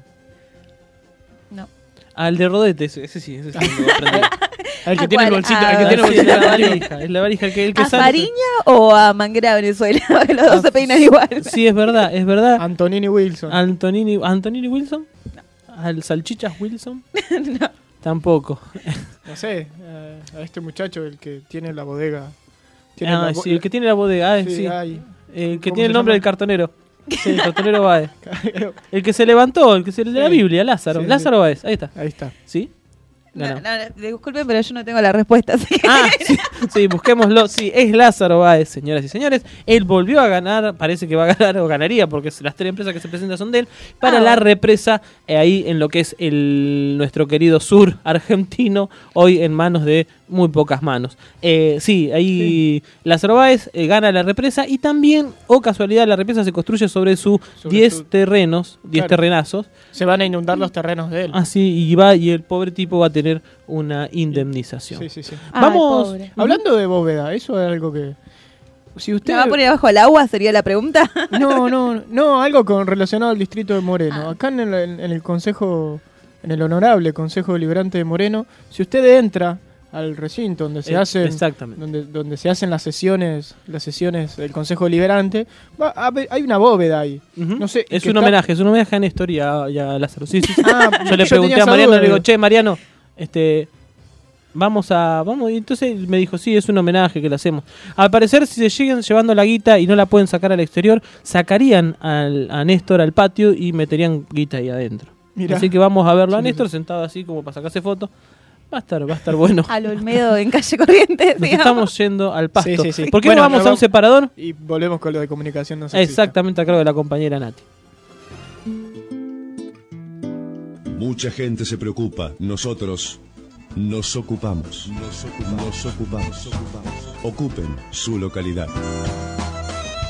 No. Al de Rodete, ese, ese sí, ese sí. lo aprendí. El que ¿A tiene el cuál? bolsito, Ah, el que tiene el Sí, es bolsito. la valija, es la valija el que, el que ¿A sale- Fariña o a Manguera Venezuela? Porque los dos se peinan igual. Sí, es verdad, es verdad. Antonini Wilson. Antonini, ¿Antonini Wilson? ¿Al Salchichas Wilson? No. Tampoco. No sé, eh, a este muchacho, el que tiene la bodega. Tiene Ah, la bo- sí, el que tiene la bodega, ah, Sí, sí. ay. El que ¿Cómo tiene el se nombre llama? del cartonero. Sí, el cartonero Baez. El que se levantó, el que se de la Sí. Biblia, Lázaro. Sí, Lázaro sí. Baez, ahí está. Ahí está. ¿Sí? No, Ganó. no, no, disculpen, pero yo no tengo la respuesta. Así que... Ah, sí, sí, busquémoslo. Sí, es Lázaro Báez, señoras y señores. Él volvió a ganar, parece que va a ganar o ganaría, porque las tres empresas que se presentan son de él, para Ah, la bueno. represa eh, ahí en lo que es el nuestro querido sur argentino, hoy en manos de muy pocas manos. Eh, sí, ahí Lázaro Báez eh, gana la represa y también, o casualidad, la represa se construye sobre sus Sobre diez su- terrenos, diez Claro. terrenazos. Se van a inundar los terrenos de él. Así, y va, y el pobre tipo va a tener una indemnización. Sí, sí, sí. Ay, Vamos. pobre. Hablando de bóveda, eso es algo que... Si usted... ¿Me va a poner bajo el agua? Sería la pregunta. No, no, no, algo con relacionado al distrito de Moreno. Ah. Acá en el, en el Consejo, en el Honorable Consejo Deliberante de Moreno, si usted entra al recinto donde se Eh, hacen exactamente. donde donde se hacen las sesiones las sesiones del Consejo Deliberante, va a ver- hay una bóveda ahí. Ujú. No sé, Es que un está- homenaje, es un homenaje a Néstor y a, y a Lázaro. Sí, sí, sí. Ah, Yo le yo pregunté tenía a esa Mariano, duda le digo, de- che, Mariano, este, vamos a, vamos, y entonces me dijo, sí, es un homenaje que le hacemos. Al parecer, si se siguen llevando la guita y no la pueden sacar al exterior, sacarían al, a Néstor al patio y meterían guita ahí adentro. Mirá. Así que vamos a verlo a Sí, Néstor sí. sentado así como para sacarse fotos. Va a estar, va a estar bueno. Al Olmedo en calle Corrientes. Nos digamos. estamos yendo al pasto. Sí, sí, sí. ¿Por qué Bueno, no vamos nos a un vamos- separador? Y volvemos con lo de comunicación no sexista. Exactamente, a cargo de la compañera Nati. Mucha gente se preocupa. Nosotros nos ocupamos. Nos ocupamos. Nos ocupamos. Ocupen su localidad.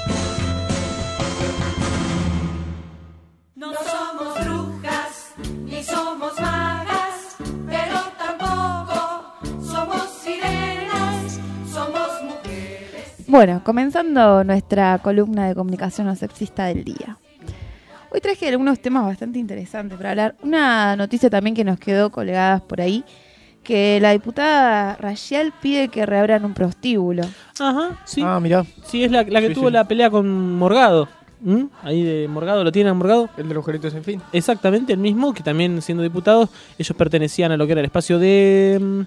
Bueno, comenzando nuestra columna de comunicación no sexista del día. Hoy traje algunos temas bastante interesantes para hablar. Una noticia también que nos quedó colgadas por ahí, que la diputada Rayel pide que reabran un prostíbulo. Ajá, sí. Ah, mirá. Sí, es la, la que Sí, tuvo sí. la pelea con Morgado. ¿Mm? Ahí de Morgado, ¿lo tienen a Morgado? El de los Agujeritos sin fin. Exactamente, el mismo, que también siendo diputados, ellos pertenecían a lo que era el espacio de... mm,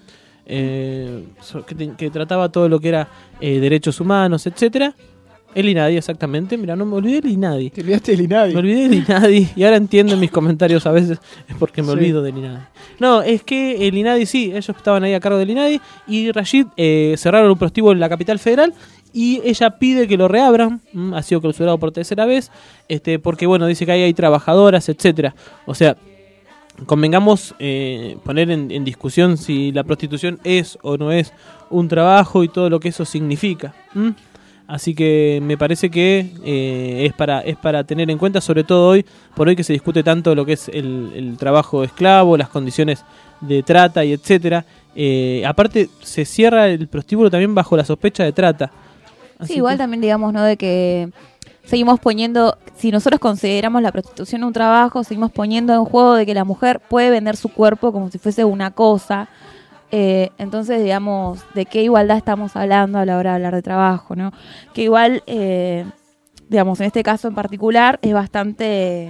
eh, so- que, te- que trataba todo lo que era eh, derechos humanos, etcétera. El INADI, exactamente. Mira, no me olvidé del INADI. Te olvidaste del INADI. Me olvidé del INADI y ahora entiendo en mis comentarios a veces es porque me Sí. olvido del INADI. No, es que el INADI sí, ellos estaban ahí a cargo del INADI y Rashid eh, cerraron un prostíbulo en la capital federal y ella pide que lo reabran. Mm, ha sido clausurado por tercera vez, este, porque bueno, dice que ahí hay trabajadoras, etcétera. O sea, convengamos eh, poner en, en discusión si la prostitución es o no es un trabajo y todo lo que eso significa. ¿Mm? Así que me parece que eh, es para es para tener en cuenta, sobre todo hoy, por hoy que se discute tanto lo que es el, el trabajo esclavo, las condiciones de trata y etcétera. Eh, aparte, se cierra el prostíbulo también bajo la sospecha de trata. Así Sí, igual que- también digamos, ¿no? De que seguimos poniendo, si nosotros consideramos la prostitución un trabajo, seguimos poniendo en juego de que la mujer puede vender su cuerpo como si fuese una cosa. Eh, entonces, digamos, ¿de qué igualdad estamos hablando a la hora de hablar de trabajo, no? Que igual, eh, digamos, en este caso en particular, es bastante,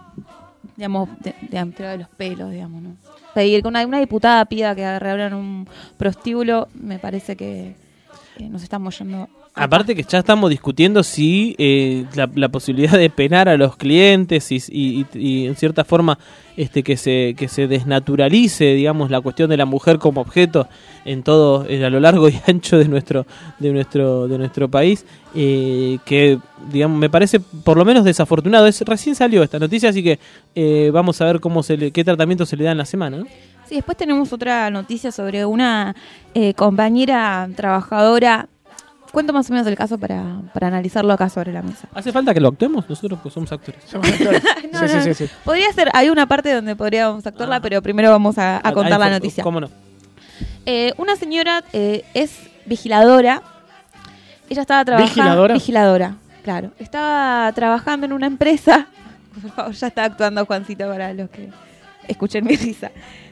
digamos, de, de amplio de los pelos, digamos, ¿no? Pedir que una, una diputada pida que reabran un prostíbulo, me parece que eh, nos estamos yendo... Aparte que ya estamos discutiendo si eh, la, la posibilidad de penar a los clientes y, y, y en cierta forma este que se que se desnaturalice, digamos, la cuestión de la mujer como objeto en todo eh, a lo largo y ancho de nuestro de nuestro de nuestro país, eh, que digamos me parece por lo menos desafortunado. Es, recién salió esta noticia, así que eh, vamos a ver cómo se le, qué tratamiento se le da en la semana, ¿no? Sí, después tenemos otra noticia sobre una eh, compañera trabajadora. Cuento más o menos el caso para, para analizarlo acá sobre la mesa. ¿Hace falta que lo actuemos? Nosotros pues somos actores. Somos actores. No, sí, no, sí, sí, sí. Podría ser, hay una parte donde podríamos actuarla, pero primero vamos a, a contar Ahí, la noticia. ¿Cómo no? Eh, una señora eh, es vigiladora. Ella estaba trabajando. ¿Vigiladora? Vigiladora, claro. Estaba trabajando en una empresa. Por favor, ya está actuando Juancito para los que escuchen mi risa.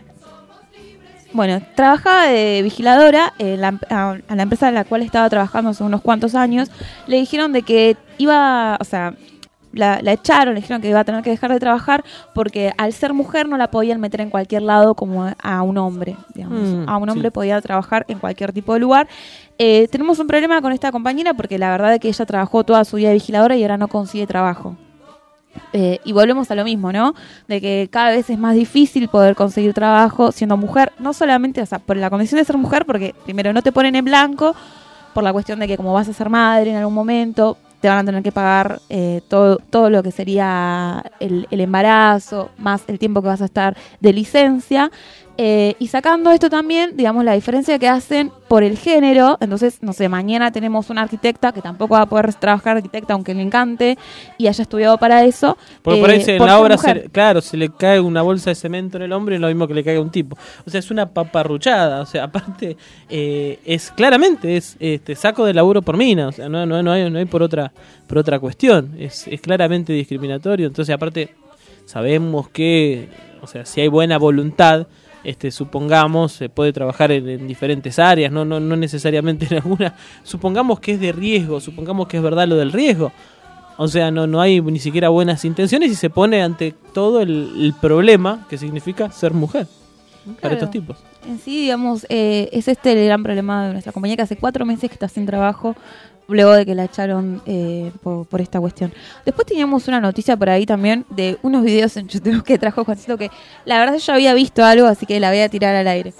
Bueno, trabajaba de vigiladora en la, a, a la empresa en la cual estaba trabajando hace unos cuantos años. Le dijeron de que iba, o sea, la, la echaron, le dijeron que iba a tener que dejar de trabajar porque al ser mujer no la podían meter en cualquier lado como a, a un hombre, digamos. Mm, a un hombre sí. podía trabajar en cualquier tipo de lugar. Eh, tenemos un problema con esta compañera porque la verdad es que ella trabajó toda su vida de vigiladora y ahora no consigue trabajo. Eh, y volvemos a lo mismo, ¿no? De que cada vez es más difícil poder conseguir trabajo siendo mujer, no solamente, o sea, por la condición de ser mujer, porque primero no te ponen en blanco, por la cuestión de que como vas a ser madre en algún momento, te van a tener que pagar eh, todo, todo lo que sería el, el embarazo, más el tiempo que vas a estar de licencia. Eh, y sacando esto también, digamos, la diferencia que hacen por el género. Entonces, no sé, mañana tenemos una arquitecta que tampoco va a poder trabajar arquitecta aunque le encante y haya estudiado para eso. Porque eh, por ahí se- en por la ser obra, mujer. se, claro, se le cae una bolsa de cemento en el hombro y lo mismo que le caiga a un tipo. O sea, es una paparruchada. O sea, aparte, eh, es claramente, es este saco de laburo por mina. O sea, no, no, no, hay, no hay por otra por otra cuestión. Es, es claramente discriminatorio. Entonces, aparte, sabemos que, o sea, si hay buena voluntad, este supongamos se puede trabajar en, en diferentes áreas, no, no, no necesariamente en alguna. Supongamos que es de riesgo, supongamos que es verdad lo del riesgo. O sea, no, no hay ni siquiera buenas intenciones y se pone ante todo el, el problema que significa ser mujer para Claro. estos tipos. En sí, digamos, eh, es este el gran problema de nuestra compañía, que hace cuatro meses que está sin trabajo, luego de que la echaron eh, por, por esta cuestión. Después teníamos una noticia por ahí también de unos videos en YouTube que trajo Juancito, que la verdad yo había visto algo, así que la voy a tirar al aire.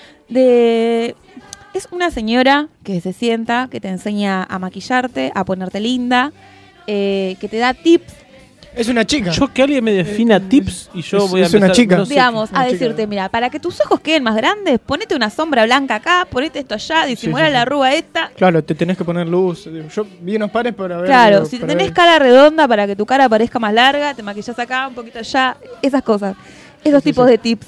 De Es una señora que se sienta, que te enseña a maquillarte, a ponerte linda, eh, que te da tips. Es una chica. Yo que alguien me defina tips y yo es- voy a es una empezar- chica. no sé Digamos, qué- a una chica. decirte, mira, para que tus ojos queden más grandes, ponete una sombra blanca acá, ponete esto allá, disimula sí, la sí. arruga esta. Claro, te tenés que poner luz. Yo vi unos pares para ver. Claro, si para tenés ver. cara redonda para que tu cara parezca más larga, te maquillas acá, un poquito allá, esas cosas. Esos Sí, tipos sí. de tips.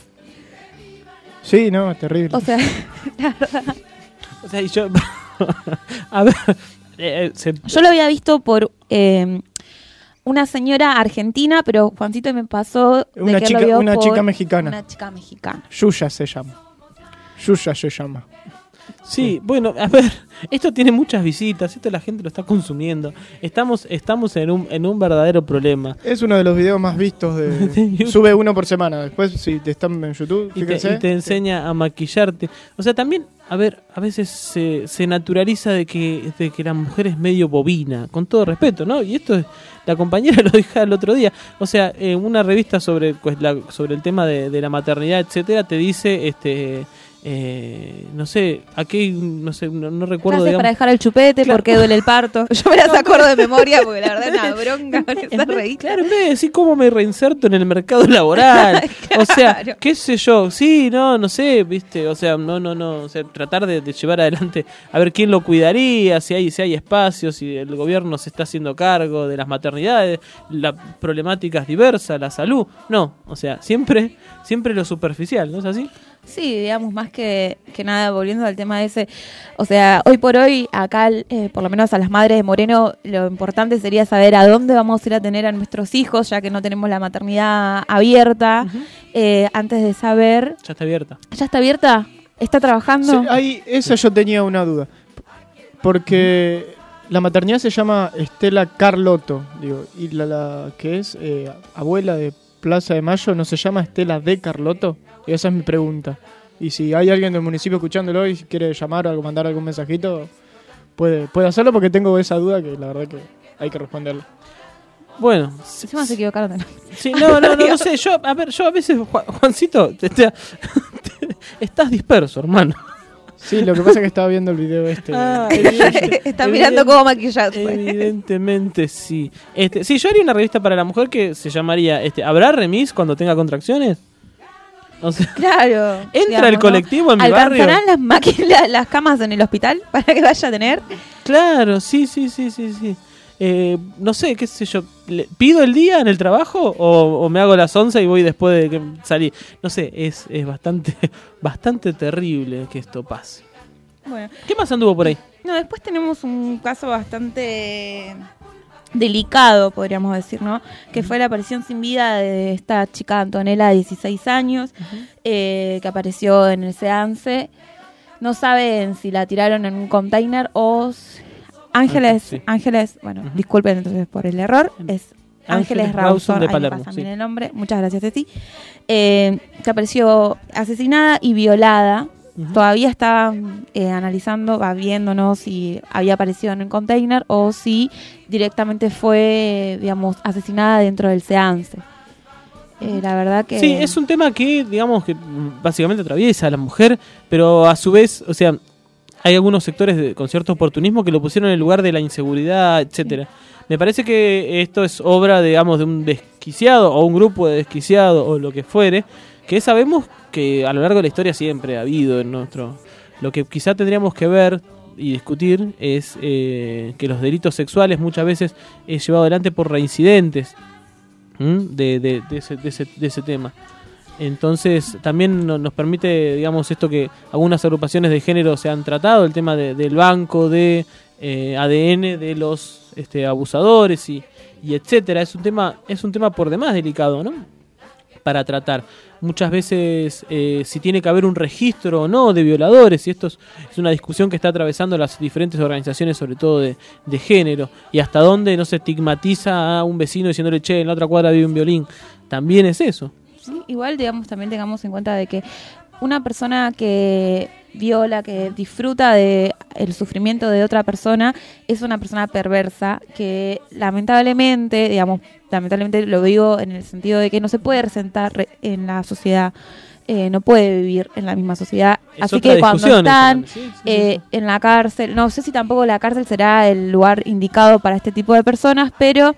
Sí, no, terrible. O sea, la verdad. O sea, y yo. A ver, eh, se... Yo lo había visto por eh, una señora argentina, pero Juancito me pasó de Una que chica, lo vio una por chica mexicana. una chica mexicana. Yuya se llama. Yuya se llama. Sí, bueno, a ver, esto tiene muchas visitas, esto la gente lo está consumiendo. Estamos estamos en un en un verdadero problema. Es uno de los videos más vistos de... Sube uno por semana. Después, si te están en YouTube, Y te, fíjense. y te enseña a maquillarte. O sea, también, a ver, a veces se, se naturaliza de que, de que la mujer es medio bobina, con todo respeto, ¿no? Y esto es, la compañera lo dijo el otro día. O sea, eh, una revista sobre, pues, la, sobre el tema de, de la maternidad, etcétera, te dice, este... Eh, no sé, aquí no sé, no, no recuerdo. Gracias digamos, para dejar el chupete, Claro. porque duele el parto. Yo me las acuerdo de memoria porque la verdad es una bronca con esa en vez- revista. Claro, en vez de decir cómo me reinserto en el mercado laboral. O sea, Claro. qué sé yo, sí, no, no sé, viste, o sea, no, no, no, o sea, tratar de, de llevar adelante, a ver quién lo cuidaría, si hay, si hay espacios, si el gobierno se está haciendo cargo de las maternidades, las problemáticas diversas, la salud. No, o sea, siempre, siempre lo superficial, ¿no es así? Sí, digamos, más que, que nada, volviendo al tema ese, o sea, hoy por hoy, acá, eh, por lo menos a las madres de Moreno, lo importante sería saber a dónde vamos a ir a tener a nuestros hijos, ya que no tenemos la maternidad abierta, eh, antes de saber... Ya está abierta. ¿Ya está abierta? ¿Está trabajando? Sí, ahí, eso yo tenía una duda. Porque la maternidad se llama Estela Carlotto, digo, y la, la que es eh, abuela de Plaza de Mayo no se llama Estela de Carlotto. Y esa es mi pregunta. Y si hay alguien del municipio escuchándolo y quiere llamar o mandar algún mensajito, puede, puede hacerlo porque tengo esa duda que la verdad que hay que responderla. Bueno, Encima se equivocaron. sí, no, no, no, no sé, yo, a ver, yo a veces, Juan- Juancito, te- te- te- estás disperso, hermano. Sí, lo que pasa es que estaba viendo el video este. Ah, Está mirando cómo maquillarse. Evidentemente sí. Este, sí, yo haría una revista para la mujer que se llamaría este, ¿habrá remis cuando tenga contracciones? O sea, Claro. entra digamos, el colectivo en mi barrio. ¿Alcanzarán las, maqui- la- las camas en el hospital para que vaya a tener? Claro, sí, sí, sí, sí, sí. Eh, no sé, qué sé yo. ¿le- ¿Pido el día en el trabajo o, o me hago las once y voy después de que salí? No sé, es, es bastante, bastante terrible que esto pase. Bueno. ¿Qué más anduvo por ahí? No, después tenemos un caso bastante delicado, podríamos decir, ¿no? Que fue la aparición sin vida de esta chica Antonella de dieciséis años, eh, que apareció en el Seance. No saben si la tiraron en un container o... s- Ángeles, Sí. Ángeles, bueno, disculpen entonces por el error, es Ángeles Ángeles Rawson Rawson, de ahí me Palermo, pasan sí. bien el nombre, muchas gracias Ceci, eh, que apareció asesinada y violada. Todavía está eh, analizando, va viéndonos si había aparecido en el container o si directamente fue, digamos, asesinada dentro del Seance. Eh, la verdad que... Sí, es un tema que, digamos, que mm, básicamente atraviesa a la mujer, pero a su vez, o sea, hay algunos sectores de, con cierto oportunismo que lo pusieron en el lugar de la inseguridad, etcétera. Me parece que esto es obra, digamos, de un desquiciado o un grupo de desquiciados o lo que fuere, que sabemos que a lo largo de la historia siempre ha habido en nuestro... Lo que quizá tendríamos que ver y discutir es eh, que los delitos sexuales muchas veces es llevado adelante por reincidentes de, de, de, ese, de, ese, de ese tema. Entonces también no, nos permite, digamos, esto que algunas agrupaciones de género se han tratado, el tema de, del banco de eh, A D N de los este, abusadores y, y etcétera. Es un tema, es un tema por demás delicado, ¿no? Para tratar. Muchas veces eh, si tiene que haber un registro o no de violadores, y esto es, es una discusión que está atravesando las diferentes organizaciones, sobre todo de, de género, y hasta dónde no se estigmatiza a un vecino diciéndole, che, en la otra cuadra vive un violín. También es eso. Sí, igual, digamos, también tengamos en cuenta de que una persona que viola, que disfruta de el sufrimiento de otra persona, es una persona perversa que lamentablemente, digamos, lamentablemente lo digo en el sentido de que no se puede resentar re- en la sociedad, eh, no puede vivir en la misma sociedad. Es Así otra que cuando discusión esa están también, sí, sí, eh, sí, en la cárcel, no sé si tampoco la cárcel será el lugar indicado para este tipo de personas, pero...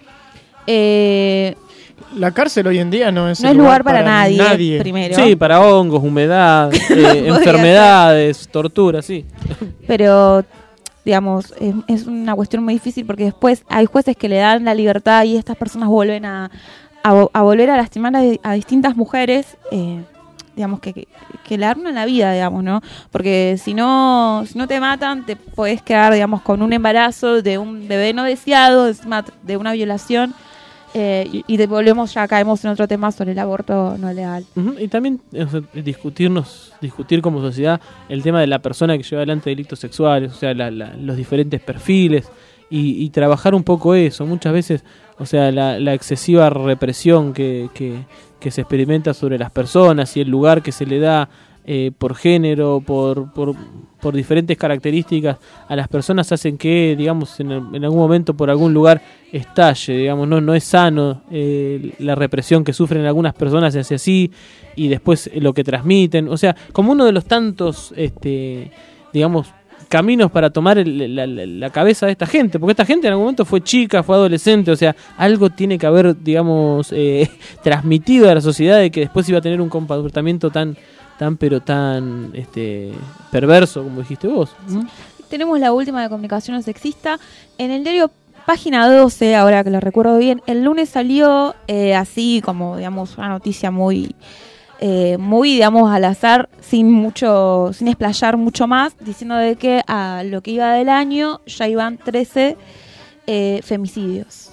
Eh, La cárcel hoy en día no es No el es lugar para nadie, primero. Sí, para hongos, humedad, eh, Podría enfermedades, tortura, sí. pero digamos es, es una cuestión muy difícil porque después hay jueces que le dan la libertad y estas personas vuelven a, a, vo- a volver a lastimar a, a distintas mujeres, eh, digamos, que, que, que le arruinan la vida, digamos, ¿no? Porque si no, si no te matan, te podés quedar, digamos, con un embarazo de un bebé no deseado, encima de una violación. Eh, y, y volvemos, ya caemos en otro tema sobre el aborto no legal. Uh-huh. Y también o sea, discutirnos, discutir como sociedad el tema de la persona que lleva adelante delitos sexuales, o sea, la, la, los diferentes perfiles y, y trabajar un poco eso. Muchas veces, o sea, la, la excesiva represión que, que, que se experimenta sobre las personas y el lugar que se le da eh, por género, por, por, por diferentes características a las personas hacen que, digamos, en, en algún momento por algún lugar estalle, digamos, no no es sano eh, la represión que sufren algunas personas hacia así y después lo que transmiten, o sea, como uno de los tantos, este, digamos, caminos para tomar el, la, la, la cabeza de esta gente, porque esta gente en algún momento fue chica, fue adolescente, o sea, algo tiene que haber, digamos, eh, transmitido a la sociedad de que después iba a tener un comportamiento tan tan pero tan este perverso como dijiste vos. ¿Mm? Tenemos la última de comunicación no sexista en el diario Página doce, ahora que lo recuerdo bien. El lunes salió eh, así como, digamos, una noticia muy eh, muy, digamos, al azar, sin mucho, sin explayar mucho más, diciendo de que a lo que iba del año ya iban trece eh, femicidios.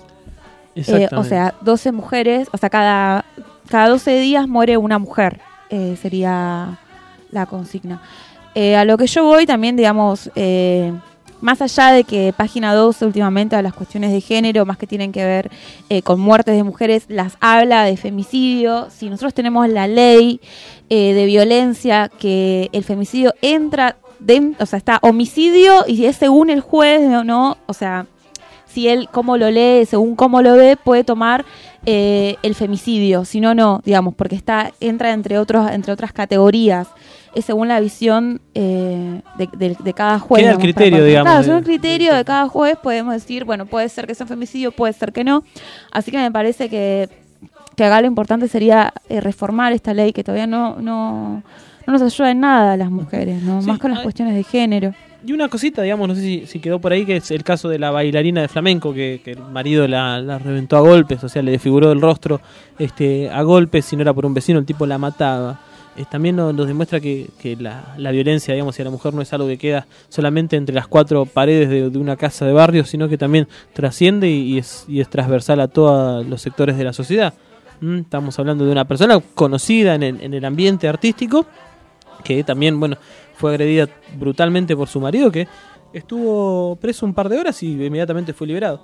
Eh, o sea, doce mujeres, o sea, cada cada doce días muere una mujer. Eh, sería la consigna. Eh, a lo que yo voy también, digamos, eh, más allá de que Página doce últimamente a las cuestiones de género, más que tienen que ver eh, con muertes de mujeres, las habla de femicidio. Si nosotros tenemos la ley eh, de violencia, que el femicidio entra, de, o sea, está homicidio y es según el juez o no, o sea, si él cómo lo lee, según cómo lo ve, puede tomar eh, el femicidio, si no, no, digamos, porque está entra entre otros entre otras categorías, es según la visión eh, de, de, de cada juez. Queda el criterio, digamos. Claro, de, según el criterio de cada juez podemos decir, bueno, puede ser que sea un femicidio, puede ser que no, así que me parece que, que acá lo importante sería eh, reformar esta ley que todavía no, no, no nos ayuda en nada a las mujeres, ¿no? Sí, Más con las cuestiones de género. Y una cosita, digamos, no sé si, si quedó por ahí, que es el caso de la bailarina de flamenco, que, que el marido la, la reventó a golpes, o sea, le desfiguró el rostro este, a golpes, si no era por un vecino, el tipo la mataba. Eh, también nos, nos demuestra que, que la, la violencia, digamos, hacia la mujer no es algo que queda solamente entre las cuatro paredes de, de una casa de barrio, sino que también trasciende y, y, es, y es transversal a todos los sectores de la sociedad. ¿Mm? Estamos hablando de una persona conocida en el, en el ambiente artístico, que también, bueno, fue agredida brutalmente por su marido, que estuvo preso un par de horas y inmediatamente fue liberado.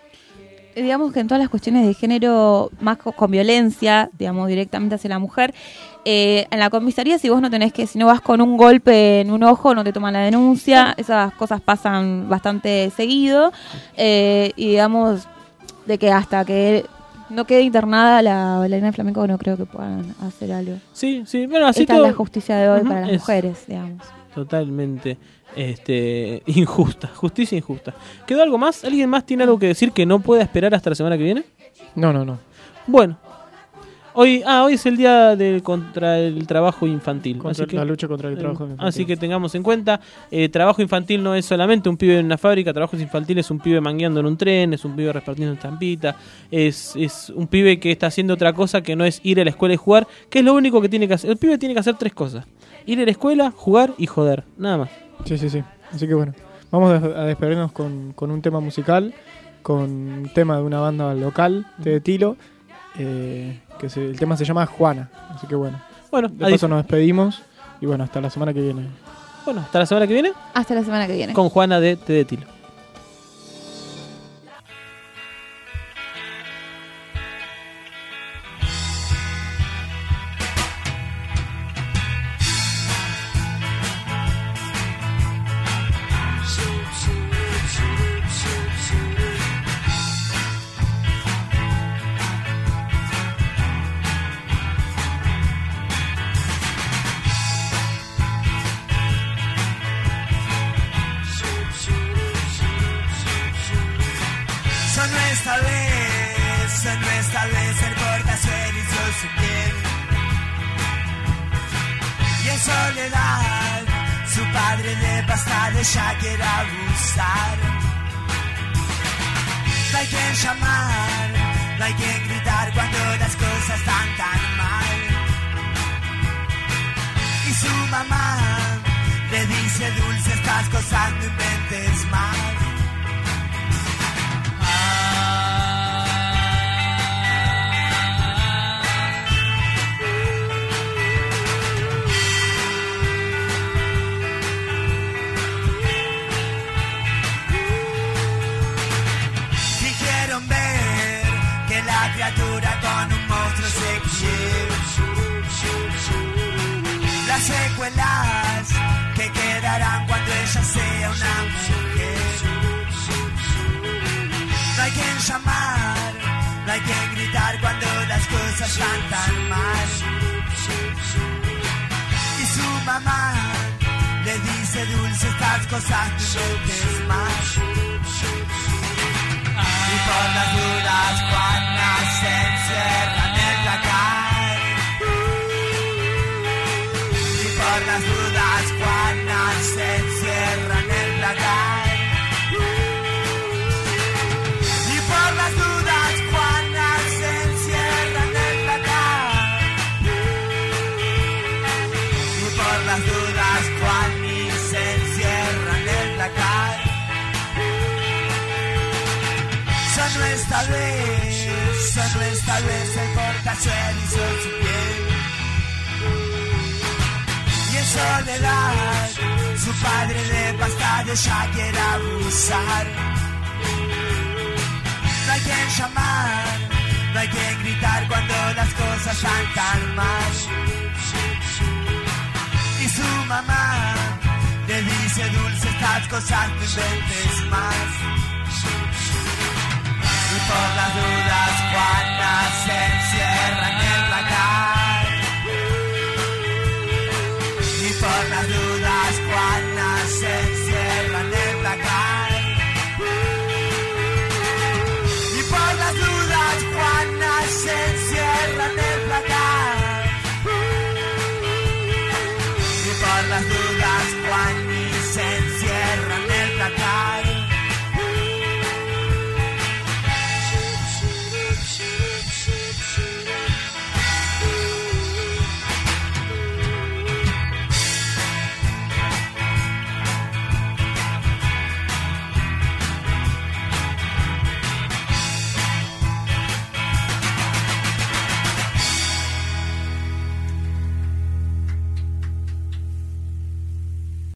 Digamos que en todas las cuestiones de género, más con, con violencia, digamos, directamente hacia la mujer, eh, en la comisaría, si vos no tenés que, si no vas con un golpe en un ojo, no te toman la denuncia, esas cosas pasan bastante seguido, eh, y digamos, de que hasta que no quede internada la bailarina de flamenco, no creo que puedan hacer algo. Sí, sí, bueno, así Esta todo... es la justicia de hoy uh-huh. para las es mujeres, digamos. Totalmente este, injusta, justicia injusta. ¿Quedó algo más? ¿Alguien más tiene algo que decir que no pueda esperar hasta la semana que viene? No, no, no. Bueno, hoy, ah, hoy es el día de contra el trabajo infantil. Contra así que, la lucha contra el trabajo eh, infantil. Así que tengamos en cuenta, eh, trabajo infantil no es solamente un pibe en una fábrica, trabajo infantil es un pibe mangueando en un tren, es un pibe repartiendo estampita, es, es un pibe que está haciendo otra cosa que no es ir a la escuela y jugar, que es lo único que tiene que hacer. El pibe tiene que hacer tres cosas: ir a la escuela, jugar y joder, nada más. Sí, sí, sí. Así que bueno, vamos a despedirnos con, con un tema musical, con un tema de una banda local de Tilo, eh, que se, el tema se llama Juana. Así que bueno, bueno de paso nos despedimos y bueno, hasta la semana que viene. Bueno, hasta la semana que viene. Hasta la semana que viene. Con Juana de T de Tilo. Soledad, su padre le basta de ya quiere abusar. No hay quien llamar, no hay quien gritar cuando las cosas están tan mal. su mamá le dice: Dulce, estas cosas no inventes más. Dijeron ver que la criatura con un monstruo se quiere. Las secuelas que quedarán cuando ella sea una mujer. No hay quien llamar, no hay quien gritar cuando las cosas están tan mal. Y su mamá le dice: Dulce, estas cosas no inventes más. Y por las dudas Juana se encierra en el placar. Y por las dudas Juana se encierra en el placar. Y por las dudas Juana se encierra en el placar. Y por las dudas Juani se encierra en el placar. Solo esta vez, solo esta vez el portazuelo hizo su piel. Y en soledad, su padre de pasta de ella quiere abusar. No hay quien llamar, no hay quien gritar cuando las cosas están tan mal. Y su mamá le dice: Dulce, estas cosas no inventes más. Y por las dudas Juana se encierra en el